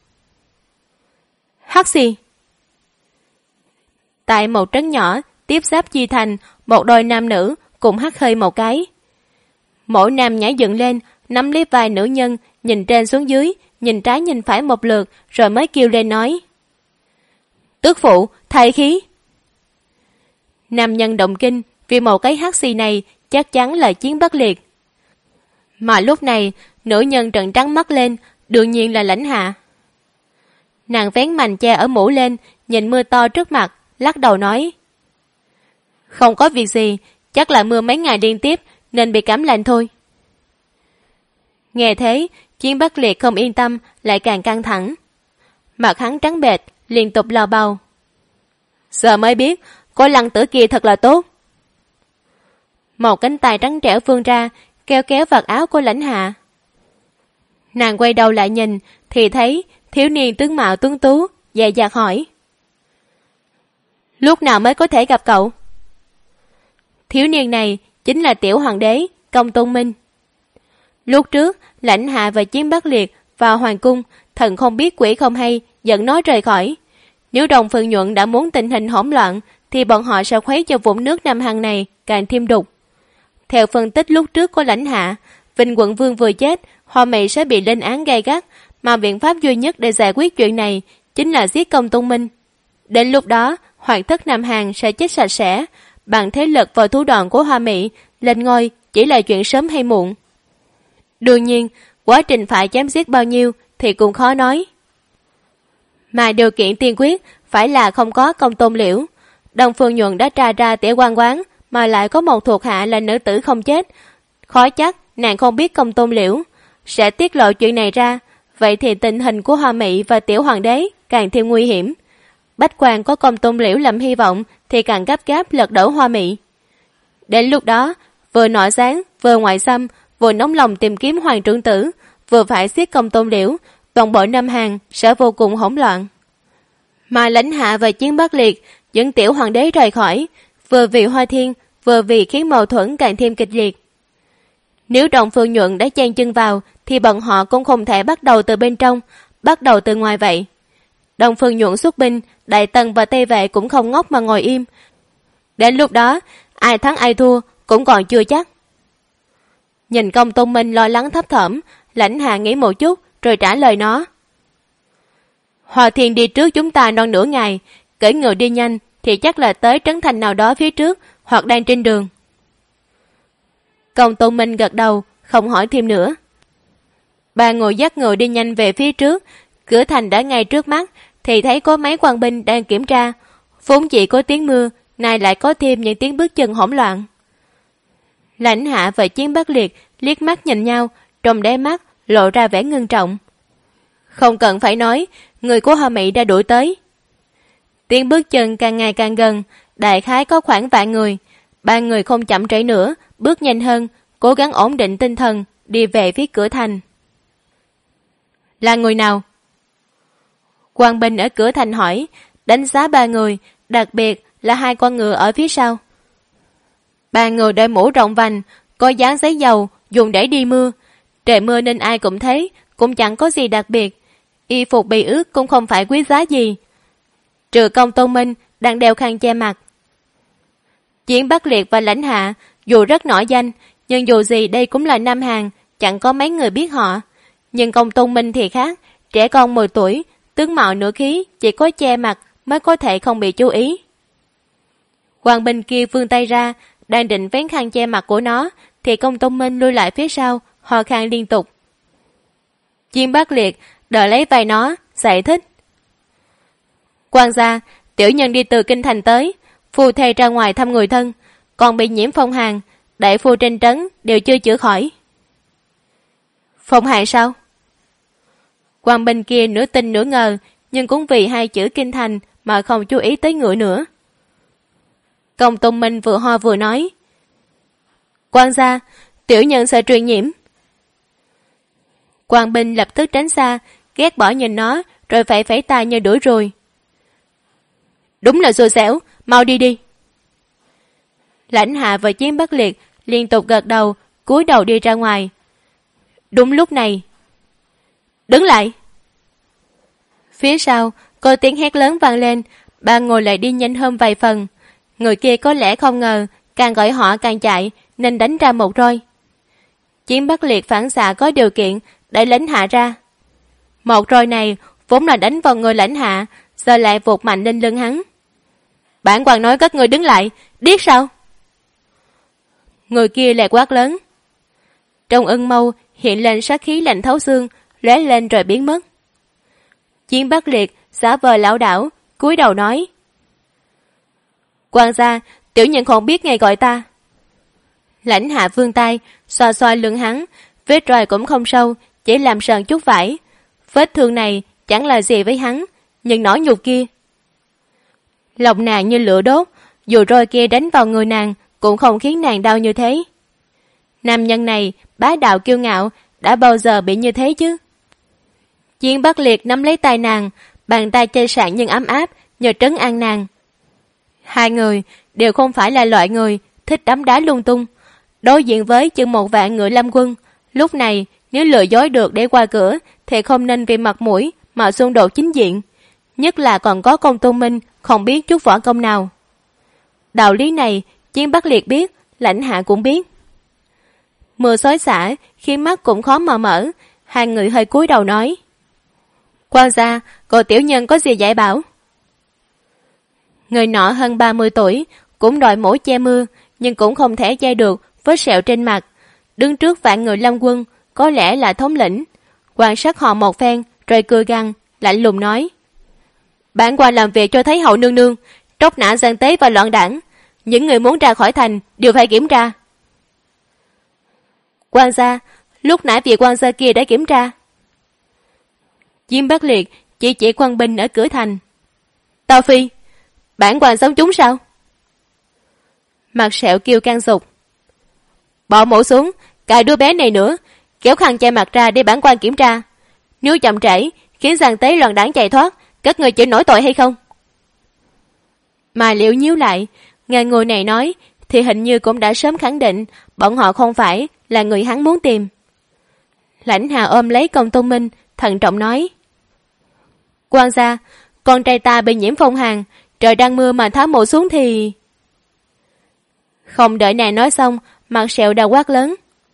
Hắc xì. Tại một trấn nhỏ tiếp giáp chi thành, một đôi nam nữ cùng hắt hơi một cái. Mỗi nam nhảy dựng lên, nắm lấy vai nữ nhân, nhìn trên xuống dưới, nhìn trái nhìn phải một lượt, rồi mới kêu lên nói: Tước phụ, thay khí. Nam nhân động kinh, vì một cái hắt xì này chắc chắn là Chiến Bắc Liệt. Mà lúc này, nữ nhân trợn trắng mắt lên, đương nhiên là lãnh hạ. Nàng vén mành che ở mũ lên, nhìn mưa to trước mặt, lắc đầu nói: Không có việc gì, chắc là mưa mấy ngày liên tiếp nên bị cảm lạnh thôi. Nghe thế, Chiến Bắc Liệt không yên tâm, lại càng căng thẳng. Mặt hắn trắng bệch, liên tục lào bầu. Giờ mới biết, cô Lăng Tử kia thật là tốt. Một cánh tay trắng trẻo vươn ra, kéo kéo vạt áo của lãnh hạ. Nàng quay đầu lại nhìn, thì thấy thiếu niên tướng mạo tuấn tú, dè dặt hỏi: Lúc nào mới có thể gặp cậu? Thiếu niên này chính là tiểu hoàng đế Công Tôn Minh. Lúc trước, lãnh hạ và Chiến Bắc Liệt vào hoàng cung, thần không biết quỷ không hay, dẫn nó rời khỏi. Nếu Đồng Phương Nhuận đã muốn tình hình hỗn loạn, thì bọn họ sẽ khuấy cho vũng nước Nam Hằng này càng thêm đục. Theo phân tích lúc trước của lãnh hạ, Vinh quận vương vừa chết, Hoa Mỹ sẽ bị lên án gay gắt, mà biện pháp duy nhất để giải quyết chuyện này chính là giết Công Tôn Minh. Đến lúc đó, hoàng thất Nam Hàn sẽ chết sạch sẽ, bằng thế lực và thủ đoạn của Hoa Mỹ, lên ngôi chỉ là chuyện sớm hay muộn. Đương nhiên, quá trình phải chém giết bao nhiêu thì cũng khó nói. Mà điều kiện tiên quyết phải là không có Công Tôn Liễu. Đông Phương Nhuận đã tra ra tiểu quan quán, mà lại có một thuộc hạ là nữ tử không chết. Khó chắc nàng không biết Công Tôn Liễu sẽ tiết lộ chuyện này ra, vậy thì tình hình của Hoa Mỹ và tiểu hoàng đế càng thêm nguy hiểm. Bách quan có Công Tôn Liễu làm hy vọng thì càng gấp gáp lật đổ Hoa Mỹ. Đến lúc đó, vừa nội gián, vừa ngoại xâm, vừa nóng lòng tìm kiếm hoàng trưởng tử, vừa phải giết Công Tôn Liễu, toàn bộ Nam Hàn sẽ vô cùng hỗn loạn. Mà lãnh hạ và Chiến Bắc Liệt dẫn tiểu hoàng đế rời khỏi, vừa vì Hoa Thiên, vừa vì khiến mâu thuẫn càng thêm kịch liệt. Nếu Đồng Phương Nhuận đã chen chân vào, thì bọn họ cũng không thể bắt đầu từ bên trong, bắt đầu từ ngoài vậy. Đồng Phương Nhuận xuất binh, Đại Tần và Tây Vệ cũng không ngốc mà ngồi im. Đến lúc đó, ai thắng ai thua cũng còn chưa chắc. Nhìn Công Tôn Minh lo lắng thấp thỏm, lãnh hạ nghĩ một chút rồi trả lời nó: Hoa Thiên đi trước chúng ta non nửa ngày, cưỡi ngựa đi nhanh thì chắc là tới trấn thành nào đó phía trước hoặc đang trên đường. Công Tôn Minh gật đầu, không hỏi thêm nữa. Ba người dắt ngựa đi nhanh về phía trước, cửa thành đã ngay trước mắt thì thấy có mấy quan binh đang kiểm tra. Vốn chỉ có tiếng mưa, nay lại có thêm những tiếng bước chân hỗn loạn. Lãnh Hạ và Chiến Bắc Liệt liếc mắt nhìn nhau, trong đáy mắt lộ ra vẻ ngưng trọng. Không cần phải nói, người của Hoa Mỹ đã đuổi tới. Tiếng bước chân càng ngày càng gần, đại khái có khoảng vạn người. Ba người không chậm trễ nữa, bước nhanh hơn, cố gắng ổn định tinh thần, đi về phía cửa thành. Là người nào? Quan binh ở cửa thành hỏi, đánh giá ba người, đặc biệt là hai con ngựa ở phía sau. Ba người đội mũ rộng vành, có dán giấy dầu, dùng để đi mưa. Trời mưa nên ai cũng thấy, cũng chẳng có gì đặc biệt. Y phục bị ướt cũng không phải quý giá gì. Trừ Công Tôn Minh đang đeo khăn che mặt. Chiến Bắc Liệt và Lãnh Hạ dù rất nổi danh, nhưng dù gì đây cũng là Nam Hàn, chẳng có mấy người biết họ. Nhưng Công Tôn Minh thì khác, trẻ con 10 tuổi, tướng mạo nửa khí, chỉ có che mặt mới có thể không bị chú ý. Quan binh kia vươn tay ra, đang định vén khăn che mặt của nó, thì Công Tôn Minh lui lại phía sau, ho khan liên tục. Chiến Bắc Liệt đỡ lấy vai nó, giải thích. Quan gia, tiểu nhân đi từ kinh thành tới, phu thê ra ngoài thăm người thân, còn bị nhiễm phong hàn, đại phu trên trấn đều chưa chữa khỏi. Phong hàn sao? Quan binh kia nửa tin nửa ngờ, nhưng cũng vì hai chữ kinh thành mà không chú ý tới ngựa nữa. Công Tôn Minh vừa ho vừa nói. Quan gia, tiểu nhân sợ truyền nhiễm. Quan binh lập tức tránh xa, ghét bỏ nhìn nó, rồi phải phẩy tay như đuổi ruồi. Đúng là xui xẻo, mau đi đi. Lãnh Hạ và Chiến Bắc Liệt liên tục gật đầu, cúi đầu đi ra ngoài. Đúng lúc này, đứng lại. Phía sau, có tiếng hét lớn vang lên, ba người lại đi nhanh hơn vài phần. Người kia có lẽ không ngờ, càng gọi họ càng chạy, nên đánh ra một roi. Chiến Bắc Liệt phản xạ có điều kiện, đẩy Lãnh Hạ ra. Một roi này vốn là đánh vào người Lãnh Hạ, giờ lại vụt mạnh lên lưng hắn. Bản quan nói các người đứng lại, điếc sao? Người kia lại quát lớn. Trong ưng mâu hiện lên sát khí lạnh thấu xương, lóe lên rồi biến mất. Chiến Bắc Liệt giả vờ lão đảo, cúi đầu nói. Quan gia, tiểu nhân không biết ngài gọi ta. Lãnh Hạ vươn tay, xoa xoa lưng hắn, vết roi cũng không sâu, chỉ làm sờn chút vải. Vết thương này chẳng là gì với hắn, nhưng nỗi nhục kia. Lòng nàng như lửa đốt, dù roi kia đánh vào người nàng cũng không khiến nàng đau như thế. Nam nhân này bá đạo kiêu ngạo, đã bao giờ bị như thế chứ? Chiến Bắc Liệt nắm lấy tay nàng, bàn tay chai sạn nhưng ấm áp, nhờ trấn an nàng. Hai người đều không phải là loại người thích đấm đá lung tung. Đối diện với chừng 1 vạn ngựa lâm quân, lúc này nếu lừa dối được để qua cửa thì không nên vì mặt mũi mà xung đột chính diện. Nhất là còn có Công Tôn Minh không biết chút võ công nào. Đạo lý này Chiến Bắc Liệt biết, Lãnh Hạ cũng biết. Mưa xối xả khiến mắt cũng khó mờ mở. Hai người hơi cúi đầu nói. Quan gia, cô tiểu nhân có gì dạy bảo? Người nọ hơn 30 tuổi, cũng đội mũ che mưa, nhưng cũng không thể che được vết sẹo trên mặt. Đứng trước vạn người lâm quân, có lẽ là thống lĩnh. Quan sát họ một phen, rồi cười gằn, lạnh lùng nói. Bản quan làm việc cho thấy hậu nương nương, tróc nã gian tế và loạn đảng. Những người muốn ra khỏi thành đều phải kiểm tra. Quan gia, lúc nãy vị quan gia kia đã kiểm tra. Diêm Bắc Liệt chỉ quan binh ở cửa thành. Tào Phi, bản quan sống chúng sao? Mặt sẹo kêu can dục. Bỏ mũ xuống, cài đứa bé này nữa, kéo khăn che mặt ra để bản quan kiểm tra. Nếu chậm trễ khiến gian tế loạn đảng chạy thoát, các người chịu nổi tội hay không? Mà Liễu nhíu lại, nghe người này nói thì hình như cũng đã sớm khẳng định bọn họ không phải là người hắn muốn tìm. Lãnh Hạ ôm lấy Công Tôn Minh, thận trọng nói. Quan gia, con trai ta bị nhiễm phong hàn, trời đang mưa mà tháo mũ xuống thì... Không đợi nàng nói xong, mặt sẹo đã quát lớn.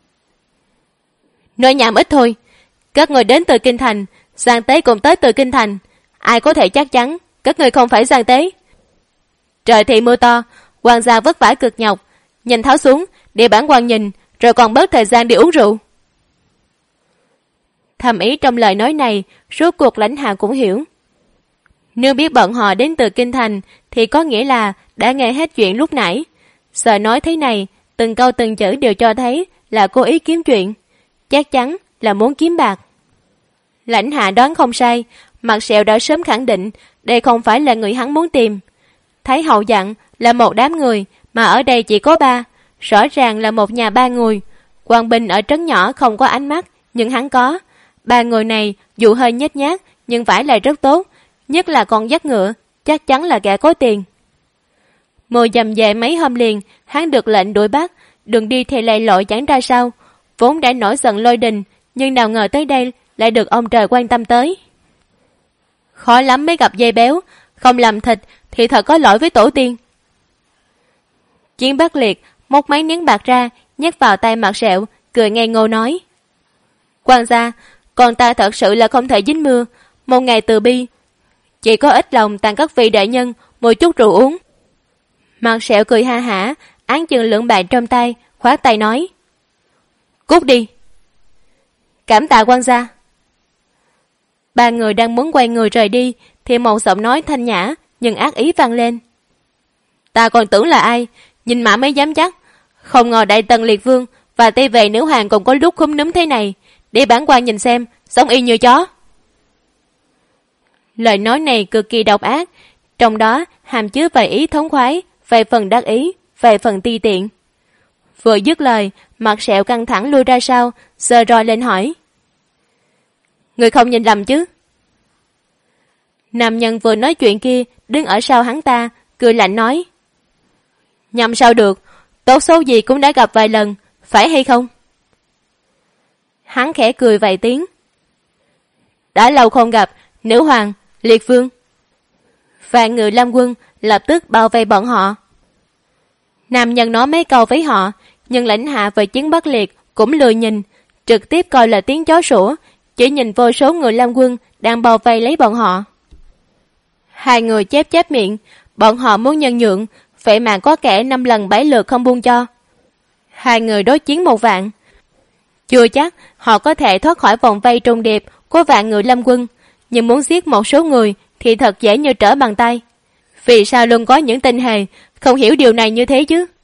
Nói nhảm ít thôi, các người đến từ kinh thành, gian tế cũng tới từ kinh thành, ai có thể chắc chắn các người không phải gian tế. Trời thì mưa to, quan gia vất vả cực nhọc, nhìn tháo xuống để bản quan nhìn, rồi còn bớt thời gian đi uống rượu. Thầm ý trong lời nói này, rốt cuộc Lãnh Hạ cũng hiểu. Nếu biết bọn họ đến từ Kinh Thành, thì có nghĩa là đã nghe hết chuyện lúc nãy. Sợ nói thế này, từng câu từng chữ đều cho thấy là cố ý kiếm chuyện. Chắc chắn là muốn kiếm bạc. Lãnh Hạ đoán không sai, Mặt Sẹo đã sớm khẳng định đây không phải là người hắn muốn tìm. Thái hậu dặn là một đám người, mà ở đây chỉ có 3, rõ ràng là một nhà 3 người. Quan binh ở trấn nhỏ không có ánh mắt, nhưng hắn có. 3 người này dù hơi nhếch nhác nhưng phải là rất tốt, nhất là con dắt ngựa, chắc chắn là kẻ có tiền. Mồi dầm về mấy hôm liền, hắn được lệnh đuổi bắt, đường đi thì lầy lội chẳng ra sao. Vốn đã nổi giận lôi đình, nhưng nào ngờ tới đây lại được ông trời quan tâm tới. Khó lắm mới gặp dây béo, không làm thịt thì thật có lỗi với tổ tiên. Chiến Bắc Liệt móc mấy miếng bạc ra, nhét vào tay Mặt Sẹo, cười ngây ngô nói: Quan gia, còn ta thật sự là không thể dính mưa. Một ngày từ bi, chỉ có ít lòng tặng các vị đại nhân một chút rượu uống. Mặt Sẹo cười ha hả, án chừng lượng bạc trong tay, khoát tay nói: Cút đi. Cảm tạ quan gia. 3 người đang muốn quay người rời đi, thì một giọng nói thanh nhã nhưng ác ý vang lên: Ta còn tưởng là ai, nhìn mã mới dám chắc. Không ngờ Đại Tần Liệt Vương và Tây Vệ Nữ Hoàng còn có lúc khúm núm thế này. Để bản quan nhìn xem, sống y như chó. Lời nói này cực kỳ độc ác, trong đó hàm chứa vài ý thống khoái, vài phần đắc ý, vài phần ti tiện. Vừa dứt lời, Mặt Sẹo căng thẳng lui ra sau, giơ roi lên hỏi: Người không nhìn lầm chứ? Nam nhân vừa nói chuyện kia đứng ở sau hắn ta, cười lạnh nói: Nhầm sao được, tốt xấu gì cũng đã gặp vài lần, phải hay không? Hắn khẽ cười vài tiếng: Đã lâu không gặp, Nữ Hoàng, Liệt Vương. Vạn người Lam quân lập tức bao vây bọn họ. Nam nhân nói mấy câu với họ, nhưng Lãnh Hạ và Chiến Bắc Liệt cũng lười nhìn, trực tiếp coi là tiếng chó sủa, chỉ nhìn vô số người Lam quân đang bao vây lấy bọn họ. 2 người chép chép miệng, bọn họ muốn nhân nhượng, vậy mà có kẻ 5 lần 7 lượt không buông cho. 2 người đối chiến 1 vạn. Chưa chắc họ có thể thoát khỏi vòng vây trùng điệp của vạn người Lam quân, nhưng muốn giết một số người thì thật dễ như trở bàn tay. Vì sao luôn có những tên hề không hiểu điều này như thế chứ?